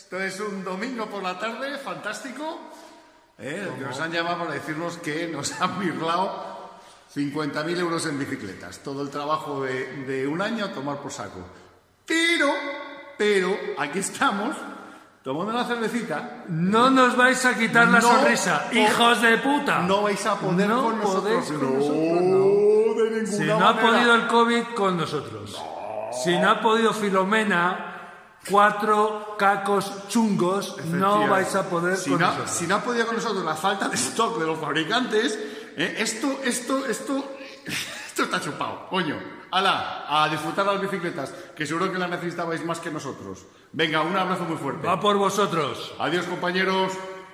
Esto es un domingo por la tarde, fantástico. ¿Eh? Que nos han llamado para decirnos que nos han birlado cincuenta mil euros en bicicletas. Todo el trabajo de, de un año a tomar por saco. Pero, pero, aquí estamos, tomando una cervecita. No nos vais a quitar la no, sonrisa, no, hijos de puta. No vais a poder no con nosotros. Con no, nosotros no. de ninguna Si no manera. ha podido el COVID, con nosotros. No. Si no ha podido Filomena, cuatro cacos chungos, no vais a poder si con no, nosotros. Si no ha podido con nosotros la falta de stock de los fabricantes, ¿eh? esto, esto, esto, esto está chupado, coño. ¡Hala! A disfrutar las bicicletas, que seguro que las necesitabais más que nosotros. Venga, un abrazo muy fuerte. Va por vosotros. Adiós, compañeros.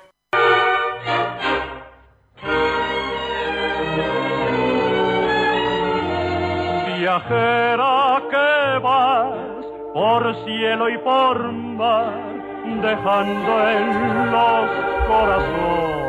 Viajera que vas por cielo y por mar, dejando en los corazones.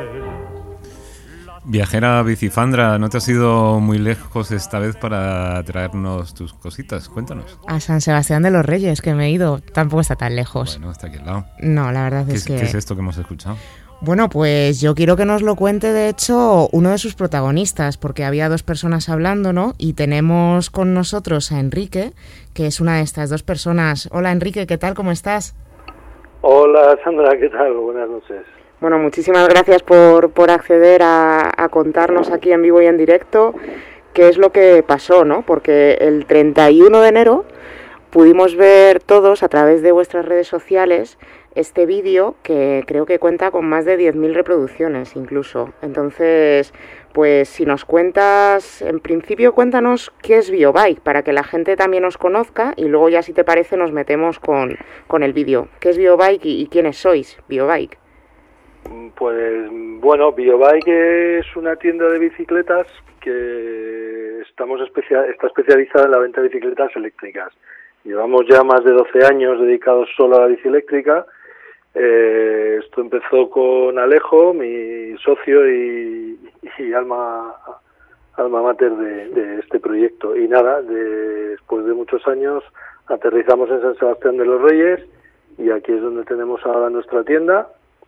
Viajera bicifandra, ¿no te has ido muy lejos esta vez para traernos tus cositas? Cuéntanos. A San Sebastián de los Reyes, que me he ido. Tampoco está tan lejos. Bueno, está aquí al lado. No, la verdad es, es que... ¿Qué es esto que hemos escuchado? Bueno, pues yo quiero que nos lo cuente, de hecho, uno de sus protagonistas, porque había dos personas hablando, ¿no? Y tenemos con nosotros a Enrique, que es una de estas dos personas. Hola, Enrique, ¿qué tal? ¿Cómo estás? Hola, Sandra, ¿qué tal? Buenas noches. Bueno, muchísimas gracias por, por acceder a, a contarnos aquí en vivo y en directo qué es lo que pasó, ¿no? Porque el treinta y uno de enero pudimos ver todos a través de vuestras redes sociales este vídeo que creo que cuenta con más de diez mil reproducciones incluso. Entonces, pues si nos cuentas, en principio cuéntanos qué es Biobike, para que la gente también os conozca y luego ya si te parece nos metemos con, con el vídeo. ¿Qué es Biobike y, y quiénes sois, Biobike? Pues bueno, Biobike es una tienda de bicicletas que estamos especia- está especializada en la venta de bicicletas eléctricas. Llevamos ya más de doce años dedicados solo a la bici eléctrica. Eh, esto empezó con Alejo, mi socio y, y alma, alma mater de, de este proyecto. Y nada, de, después de muchos años aterrizamos en San Sebastián de los Reyes y aquí es donde tenemos ahora nuestra tienda.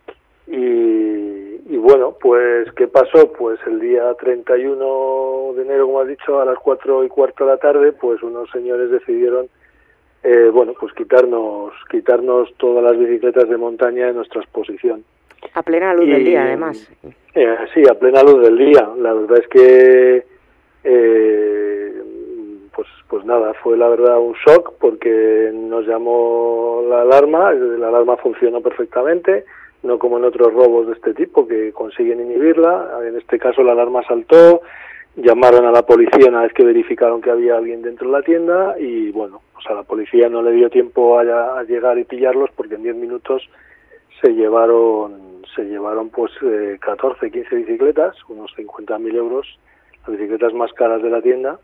Y, y bueno, pues ¿qué pasó? Pues el día treinta y uno de enero, como has dicho, a las cuatro y cuarto de la tarde, pues unos señores decidieron Eh, bueno, pues quitarnos quitarnos todas las bicicletas de montaña de nuestra exposición. A plena luz y, del día, además. Eh, sí, a plena luz del día. La verdad es que, eh, pues pues nada, fue la verdad un shock porque nos llamó la alarma, la alarma funcionó perfectamente, no como en otros robos de este tipo que consiguen inhibirla. En este caso la alarma saltó, llamaron a la policía una vez que verificaron que había alguien dentro de la tienda y bueno, pues a la policía no le dio tiempo a, a llegar y pillarlos porque en diez minutos se llevaron se llevaron pues eh, catorce, quince bicicletas, unos cincuenta mil euros, las bicicletas más caras de la tienda.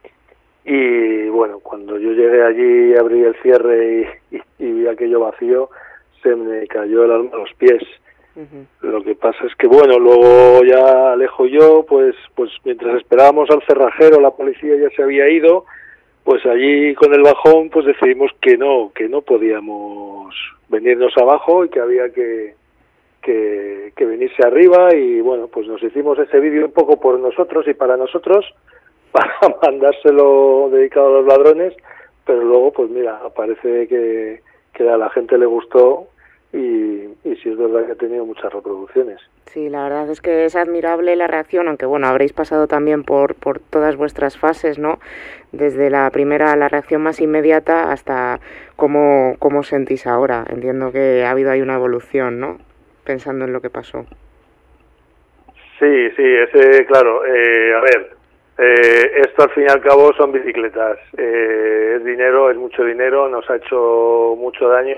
Y bueno, cuando yo llegué allí, abrí el cierre y, y, y vi aquello vacío, se me cayó el alma a los pies. Uh-huh. Lo que pasa es que bueno, luego ya Alejo y yo, pues pues mientras esperábamos al cerrajero, la policía ya se había ido, pues allí con el bajón pues decidimos que no, que no podíamos venirnos abajo y que había que que, que venirse arriba y bueno, pues nos hicimos ese vídeo un poco por nosotros y para nosotros, para mandárselo dedicado a los ladrones, pero luego pues mira, parece que, que a la gente le gustó. Y, y sí es verdad que ha tenido muchas reproducciones. Sí, la verdad es que es admirable la reacción, aunque bueno, habréis pasado también por, por todas vuestras fases, ¿no? Desde la primera, la reacción más inmediata, hasta cómo, cómo sentís ahora. Entiendo que ha habido ahí una evolución, ¿no? Pensando en lo que pasó. Sí, sí, ese, claro, eh, a ver, eh, esto al fin y al cabo son bicicletas. Eh, es dinero, es mucho dinero, nos ha hecho mucho daño.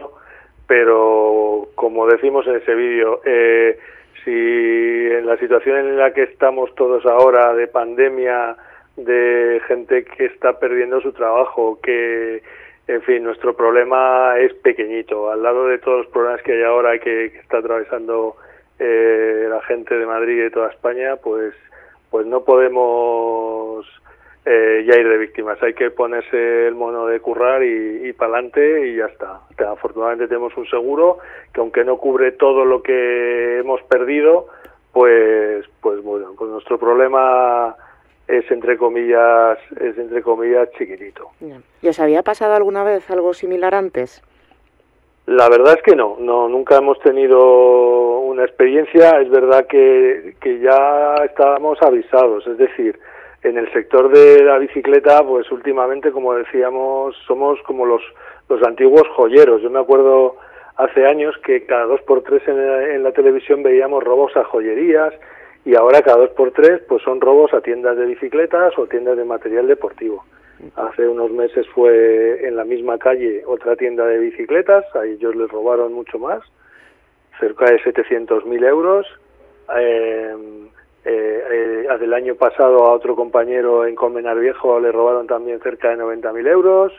Pero como decimos en ese vídeo, eh, si en la situación en la que estamos todos ahora, de pandemia, de gente que está perdiendo su trabajo, que, en fin, nuestro problema es pequeñito, al lado de todos los problemas que hay ahora que, que está atravesando eh, la gente de Madrid y de toda España, pues, pues no podemos eh, ya ir de víctimas. Hay que ponerse el mono de currar y, y para adelante y ya está. O sea, afortunadamente tenemos un seguro que, aunque no cubre todo lo que hemos perdido, pues, pues bueno, pues nuestro problema es entre comillas, es entre comillas chiquitito. ¿Y os había pasado alguna vez algo similar antes? La verdad es que no, no, nunca hemos tenido una experiencia. Es verdad que, que ya estábamos avisados, es decir, en el sector de la bicicleta, pues últimamente, como decíamos, somos como los, los antiguos joyeros. Yo me acuerdo hace años que cada dos por tres en la, en la televisión veíamos robos a joyerías, y ahora cada dos por tres pues son robos a tiendas de bicicletas o tiendas de material deportivo. Hace unos meses fue en la misma calle otra tienda de bicicletas, a ellos les robaron mucho más, cerca de setecientos mil euros. Eh, eh, eh, del año pasado a otro compañero en Colmenar Viejo le robaron también cerca de noventa mil euros.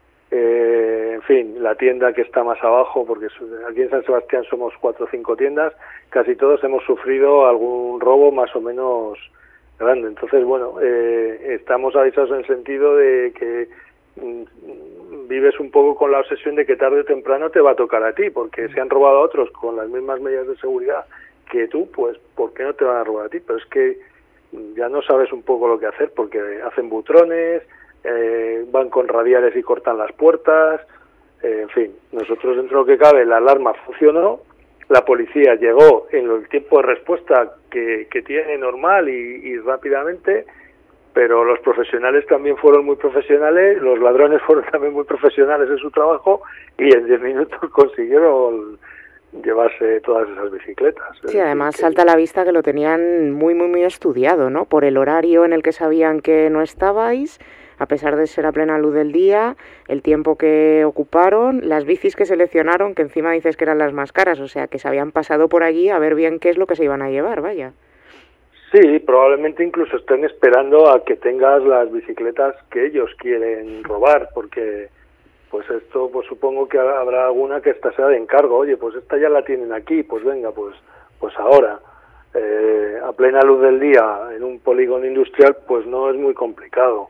Eh, en fin, la tienda que está más abajo, porque aquí en San Sebastián somos cuatro o cinco tiendas, casi todos hemos sufrido algún robo más o menos grande. Entonces, bueno, eh, estamos avisados en el sentido de que mm, vives un poco con la obsesión de que tarde o temprano te va a tocar a ti, porque se han robado a otros con las mismas medidas de seguridad que tú, pues ¿por qué no te van a robar a ti? Pero es que ya no sabes un poco lo que hacer, porque hacen butrones, eh, van con radiales y cortan las puertas, eh, en fin, nosotros dentro de lo que cabe la alarma funcionó, la policía llegó en el tiempo de respuesta que, que tiene normal y, y rápidamente, pero los profesionales también fueron muy profesionales, los ladrones fueron también muy profesionales en su trabajo y en diez minutos consiguieron llevarse todas esas bicicletas. Sí, además que salta a la vista que lo tenían muy, muy, muy estudiado, ¿no? Por el horario en el que sabían que no estabais, a pesar de ser a plena luz del día, el tiempo que ocuparon, las bicis que seleccionaron, que encima dices que eran las más caras, o sea, que se habían pasado por allí a ver bien qué es lo que se iban a llevar, vaya. Sí, probablemente incluso estén esperando a que tengas las bicicletas que ellos quieren robar, porque pues esto, pues supongo que habrá alguna que esta sea de encargo. Oye, pues esta ya la tienen aquí, pues venga, pues pues ahora, eh, a plena luz del día, en un polígono industrial, pues no es muy complicado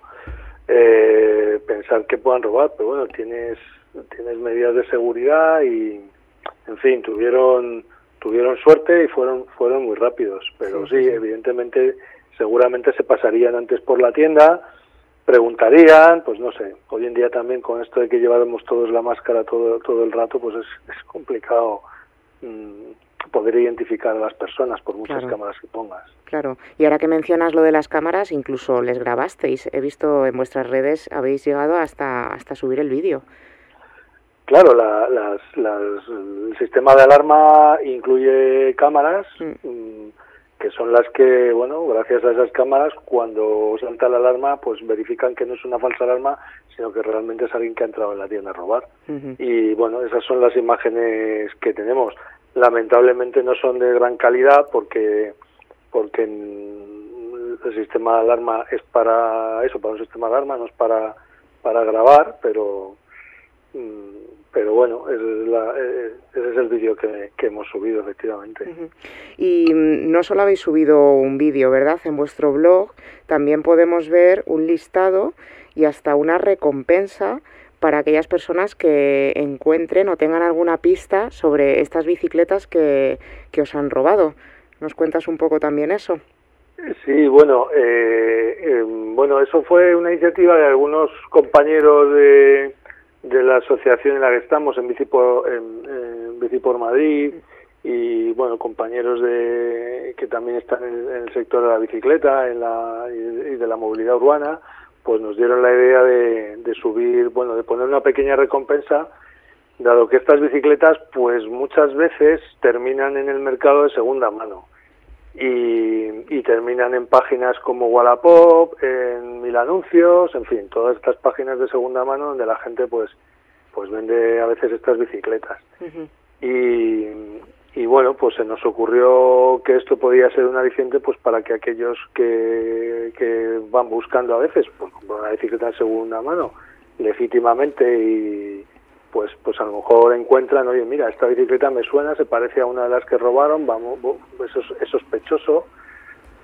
eh, pensar que puedan robar, pero bueno, tienes tienes medidas de seguridad y, en fin, tuvieron tuvieron suerte y fueron fueron muy rápidos, pero sí, sí, sí, evidentemente, seguramente se pasarían antes por la tienda, preguntarían, pues no sé, hoy en día también con esto de que lleváramos todos la máscara todo todo el rato, pues es, es complicado mmm, poder identificar a las personas por muchas claro. cámaras que pongas. Claro, y ahora que mencionas lo de las cámaras, incluso les grabasteis, he visto en vuestras redes, habéis llegado hasta hasta subir el vídeo. Claro, la, las, las, el sistema de alarma incluye cámaras, mm. que son las que, bueno, gracias a esas cámaras, cuando salta la alarma, pues verifican que no es una falsa alarma, sino que realmente es alguien que ha entrado en la tienda a robar. Uh-huh. Y bueno, esas son las imágenes que tenemos. Lamentablemente no son de gran calidad porque porque el sistema de alarma es para eso, para un sistema de alarma, no es para para grabar, pero pero bueno, es la, ese es el vídeo que, que hemos subido, efectivamente. Uh-huh. Y no solo habéis subido un vídeo, ¿verdad? En vuestro blog también podemos ver un listado y hasta una recompensa para aquellas personas que encuentren o tengan alguna pista sobre estas bicicletas que, que os han robado. ¿Nos cuentas un poco también eso? Sí, bueno, eh, eh, bueno, eso fue una iniciativa de algunos compañeros de de la asociación en la que estamos, en Bici por, en, en Bici por Madrid, y bueno, compañeros de que también están en, en el sector de la bicicleta en la, y de la movilidad urbana, pues nos dieron la idea de, de subir, bueno, de poner una pequeña recompensa, dado que estas bicicletas pues muchas veces terminan en el mercado de segunda mano y, y terminan en páginas como Wallapop, en Mil Anuncios, en fin, todas estas páginas de segunda mano donde la gente pues pues vende a veces estas bicicletas. Uh-huh. y, y bueno, pues se nos ocurrió que esto podía ser un aliciente pues para que aquellos que, que van buscando a veces pues, una bicicleta en segunda mano legítimamente y pues pues a lo mejor encuentran, oye, mira, esta bicicleta me suena, se parece a una de las que robaron, vamos, es, es sospechoso,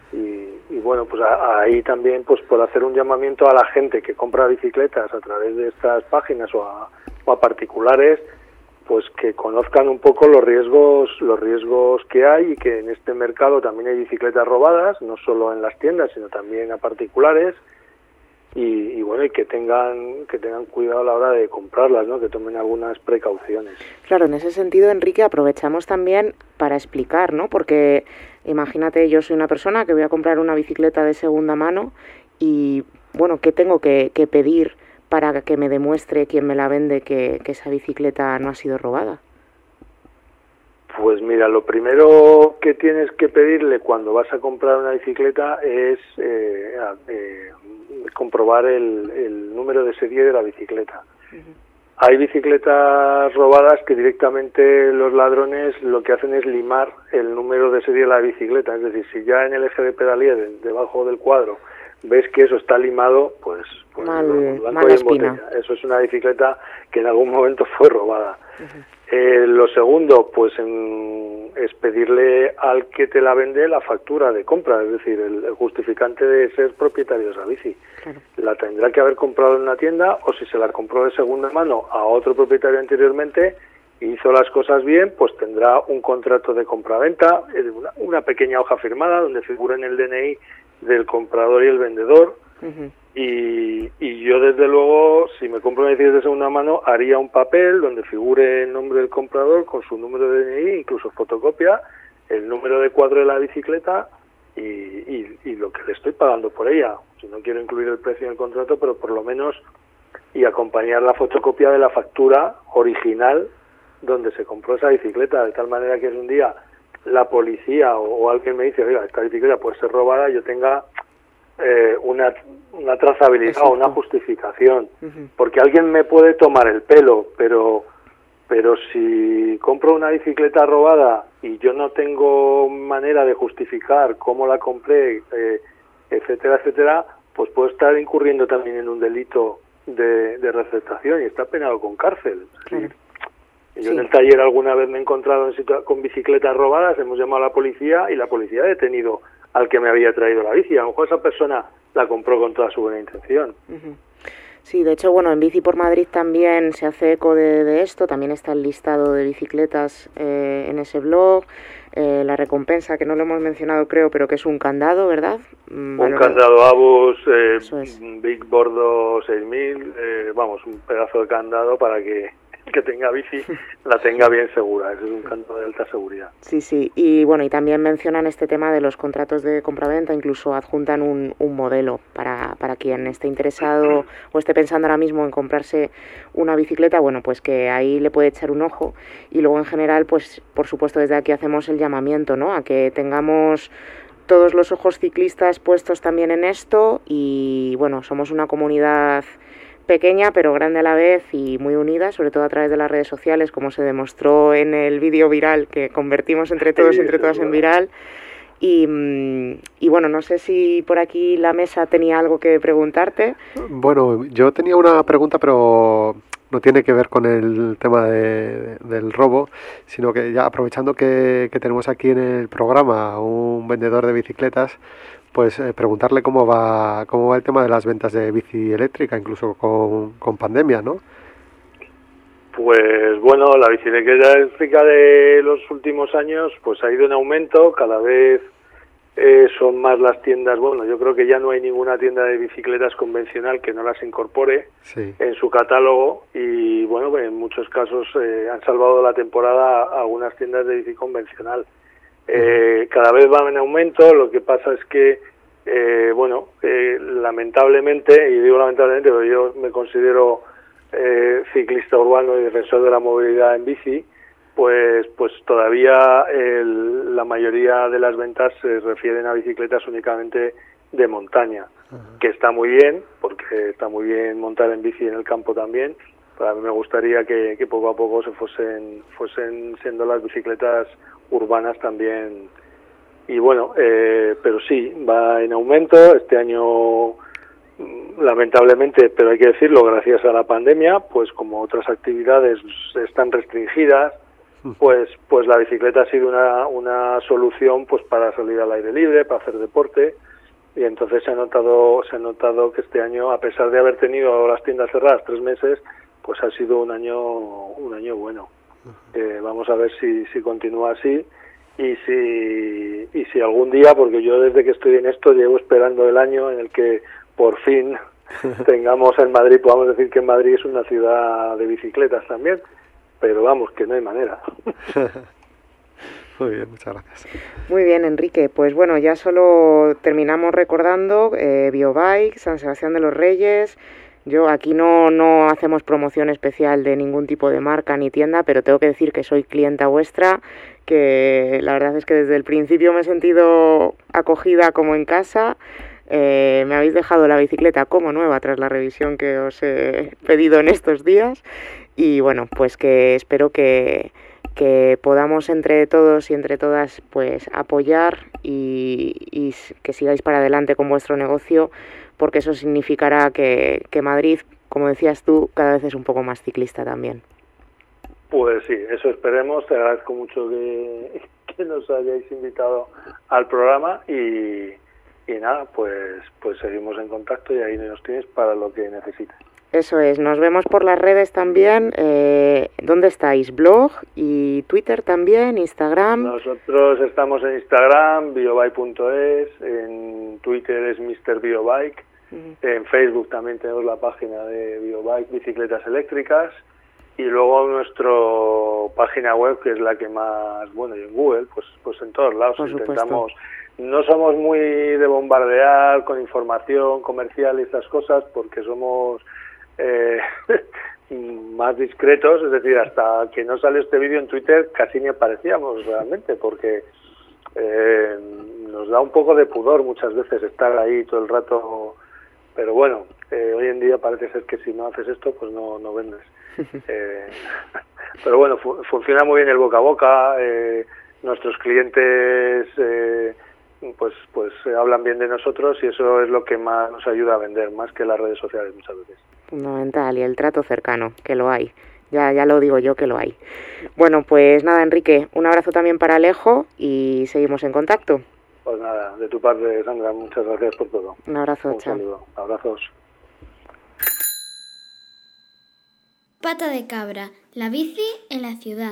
Y, y bueno, pues a, ahí también pues por hacer un llamamiento a la gente que compra bicicletas a través de estas páginas o a, o a particulares, pues que conozcan un poco los riesgos los riesgos que hay, y que en este mercado también hay bicicletas robadas, no solo en las tiendas sino también a particulares, y, y bueno, y que tengan que tengan cuidado a la hora de comprarlas, ¿no? Que tomen algunas precauciones. Claro, en ese sentido, Enrique, aprovechamos también para explicar, ¿no? Porque imagínate, yo soy una persona que voy a comprar una bicicleta de segunda mano y, bueno, ¿qué tengo que, que pedir para que me demuestre quien me la vende que, que esa bicicleta no ha sido robada? Pues mira, lo primero que tienes que pedirle cuando vas a comprar una bicicleta es eh, eh, comprobar el, el número de serie de la bicicleta. Uh-huh. Hay bicicletas robadas que directamente los ladrones lo que hacen es limar el número de serie de la bicicleta, es decir, si ya en el eje de pedalía de, debajo del cuadro ves que eso está limado, pues, pues Mal, blanco y en botella. Eso es una bicicleta que en algún momento fue robada. Uh-huh. Eh, lo segundo, pues en, es pedirle al que te la vende la factura de compra, es decir, el, el justificante de ser propietario de esa bici. Claro. La tendrá que haber comprado en una tienda, o si se la compró de segunda mano a otro propietario anteriormente y hizo las cosas bien, pues tendrá un contrato de compraventa, una, una pequeña hoja firmada donde figura en el D N I del comprador y el vendedor. Uh-huh. y, y yo desde luego, si me compro una bicicleta de segunda mano, haría un papel donde figure el nombre del comprador con su número de D N I, incluso fotocopia, el número de cuadro de la bicicleta y, y, y lo que le estoy pagando por ella. Si no quiero incluir el precio en el contrato, pero por lo menos, y acompañar la fotocopia de la factura original donde se compró esa bicicleta, de tal manera que si un día la policía o, o alguien me dice, oiga, esta bicicleta puede ser robada, yo tenga eh, una, una trazabilidad. Exacto. O una justificación. Uh-huh. Porque alguien me puede tomar el pelo, pero pero si compro una bicicleta robada y yo no tengo manera de justificar cómo la compré, eh, etcétera, etcétera, pues puedo estar incurriendo también en un delito de, de receptación y está penado con cárcel. Uh-huh. Yo sí. En el taller alguna vez me he encontrado en situa- con bicicletas robadas, hemos llamado a la policía y la policía ha detenido al que me había traído la bici. A lo mejor esa persona la compró con toda su buena intención. Uh-huh. Sí, de hecho, bueno, en Bici por Madrid también se hace eco de, de esto, también está el listado de bicicletas eh, en ese blog, eh, la recompensa, que no lo hemos mencionado creo, pero que es un candado, ¿verdad? Un Valor... candado Abus, eh, Big Bordo seis mil, eh, vamos, un pedazo de candado para que que tenga bici la tenga bien segura. Eso es un canto de alta seguridad. Sí, sí. Y bueno, y también mencionan este tema de los contratos de compraventa, incluso adjuntan un, un modelo para, para quien esté interesado o esté pensando ahora mismo en comprarse una bicicleta, bueno, pues que ahí le puede echar un ojo. Y luego en general, pues por supuesto desde aquí hacemos el llamamiento, ¿no? A que tengamos todos los ojos ciclistas puestos también en esto y bueno, somos una comunidad pequeña pero grande a la vez y muy unida, sobre todo a través de las redes sociales, como se demostró en el vídeo viral que convertimos entre todos y entre todas en viral. Y, y bueno, no sé si por aquí la mesa tenía algo que preguntarte. Bueno, yo tenía una pregunta, pero no tiene que ver con el tema de, del robo, sino que ya aprovechando que, que tenemos aquí en el programa un vendedor de bicicletas, pues eh, preguntarle cómo va cómo va el tema de las ventas de bici eléctrica, incluso con, con pandemia, ¿no? Pues bueno, la bicicleta eléctrica de los últimos años pues ha ido en aumento, cada vez eh, son más las tiendas, bueno, yo creo que ya no hay ninguna tienda de bicicletas convencional que no las incorpore sí. en su catálogo y bueno, en muchos casos eh, han salvado la temporada a algunas tiendas de bici convencional. Eh, cada vez va en aumento, lo que pasa es que, eh, bueno, eh, lamentablemente, y digo lamentablemente, pero yo me considero eh, ciclista urbano y defensor de la movilidad en bici, pues pues todavía el, la mayoría de las ventas se refieren a bicicletas únicamente de montaña, uh-huh. que está muy bien, porque está muy bien montar en bici en el campo también, pero a mí me gustaría que, que poco a poco se fuesen, fuesen siendo las bicicletas urbanas también y bueno eh, pero sí va en aumento este año lamentablemente, pero hay que decirlo, gracias a la pandemia, pues como otras actividades están restringidas pues pues la bicicleta ha sido una, una solución pues para salir al aire libre, para hacer deporte, y entonces se ha notado se ha notado que este año, a pesar de haber tenido las tiendas cerradas tres meses, pues ha sido un año un año bueno. Eh, vamos a ver si si continúa así y si y si algún día, porque yo desde que estoy en esto llevo esperando el año en el que por fin tengamos en Madrid, podamos decir que Madrid es una ciudad de bicicletas también, pero vamos, que no hay manera. Muy bien, muchas gracias. Muy bien, Enrique. Pues bueno, ya solo terminamos recordando eh, Biobike, San Sebastián de los Reyes. Yo aquí no, no hacemos promoción especial de ningún tipo de marca ni tienda, pero tengo que decir que soy clienta vuestra, que la verdad es que desde el principio me he sentido acogida como en casa. Eh, me habéis dejado la bicicleta como nueva tras la revisión que os he pedido en estos días, y bueno, pues que espero que, que podamos entre todos y entre todas pues apoyar y, y que sigáis para adelante con vuestro negocio, porque eso significará que, que Madrid, como decías tú, cada vez es un poco más ciclista también. Pues sí, eso esperemos. Te agradezco mucho que, que nos hayáis invitado al programa y Y nada, pues pues seguimos en contacto y ahí nos tienes para lo que necesites. Eso es, nos vemos por las redes también. Eh, ¿Dónde estáis? ¿Blog y Twitter también? ¿Instagram? Nosotros estamos en Instagram, biobike punto es, en Twitter es mister Biobike, uh-huh. En Facebook también tenemos la página de Biobike, bicicletas eléctricas, y luego nuestra página web, que es la que más, bueno, y en Google, pues pues en todos lados por intentamos... No somos muy de bombardear con información comercial y estas cosas, porque somos eh, más discretos, es decir, hasta que no sale este vídeo en Twitter casi ni aparecíamos realmente, porque eh, nos da un poco de pudor muchas veces estar ahí todo el rato, pero bueno, eh, hoy en día parece ser que si no haces esto, pues no, no vendes. Eh, pero bueno, fu- funciona muy bien el boca a boca, eh, nuestros clientes... Eh, pues pues eh, hablan bien de nosotros y eso es lo que más nos ayuda a vender, más que las redes sociales muchas veces. Fundamental, y el trato cercano, que lo hay. Ya ya lo digo yo que lo hay. Bueno, pues nada, Enrique, un abrazo también para Alejo y seguimos en contacto. Pues nada, de tu parte, Sandra, muchas gracias por todo. Un abrazo, un chao. saludo, abrazos. Pata de cabra, la bici en la ciudad.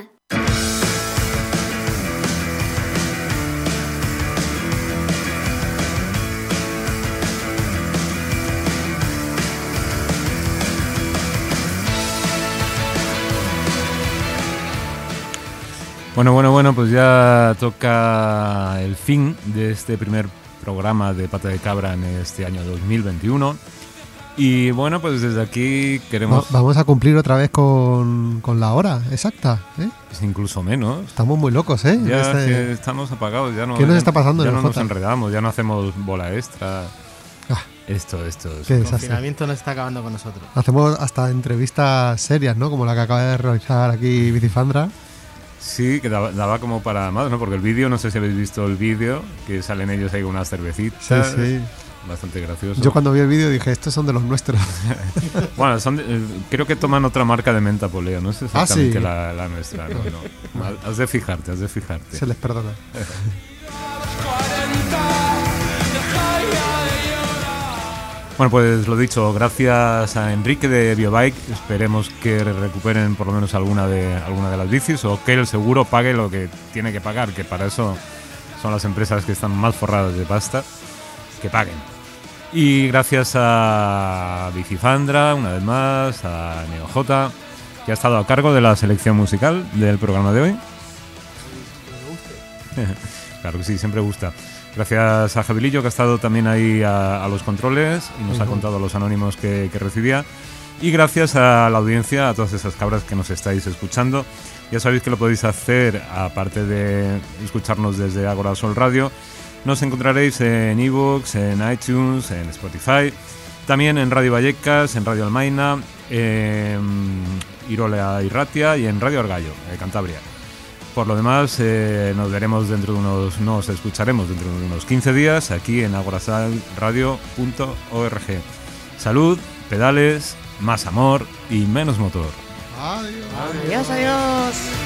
Bueno, bueno, bueno, pues ya toca el fin de este primer programa de Pata de Cabra en este año dos mil veintiuno. Y bueno, pues desde aquí queremos... Va- vamos a cumplir otra vez con, con la hora exacta, ¿eh? Es incluso menos. Estamos muy locos, ¿eh? Ya Este- que estamos apagados, ya no... ¿Qué nos ya- está pasando Ya en no el nos Jota? enredamos, ya no hacemos bola extra. Ah. Esto, esto... es- Qué El desastre. confinamiento no está acabando con nosotros. Hacemos hasta entrevistas serias, ¿no? Como la que acaba de realizar aquí Bicifandra. Sí, que daba, daba como para más, ¿no? Porque el vídeo, no sé si habéis visto el vídeo, que salen ellos ahí con unas cervecitas. Sí, sí. Bastante gracioso. Yo cuando vi el vídeo dije, estos son de los nuestros. Bueno, son de- eh, creo que toman otra marca de menta polea, no es exactamente Ah, sí. la, la nuestra. No, no. Has de fijarte, has de fijarte. Se les perdona. Bueno, pues lo dicho, gracias a Enrique de Biobike, esperemos que recuperen por lo menos alguna de alguna de las bicis o que el seguro pague lo que tiene que pagar, que para eso son las empresas que están más forradas de pasta, que paguen. Y gracias a Bicifandra, una vez más, a NeoJ, que ha estado a cargo de la selección musical del programa de hoy. Claro que sí, siempre gusta. Gracias a Jabilillo, que ha estado también ahí a, a los controles y nos ha contado los anónimos que, que recibía. Y gracias a la audiencia, a todas esas cabras que nos estáis escuchando. Ya sabéis que lo podéis hacer, aparte de escucharnos desde Agora Sol Radio. Nos encontraréis en iVoox, en iTunes, en Spotify. También en Radio Vallecas, en Radio Almaina, en Irola y Ratia y en Radio Argallo, de Cantabria. Por lo demás, eh, nos veremos dentro de unos, nos escucharemos dentro de unos quince días aquí en agorasalradio punto org. Salud, pedales, más amor y menos motor. Adiós. Adiós, adiós.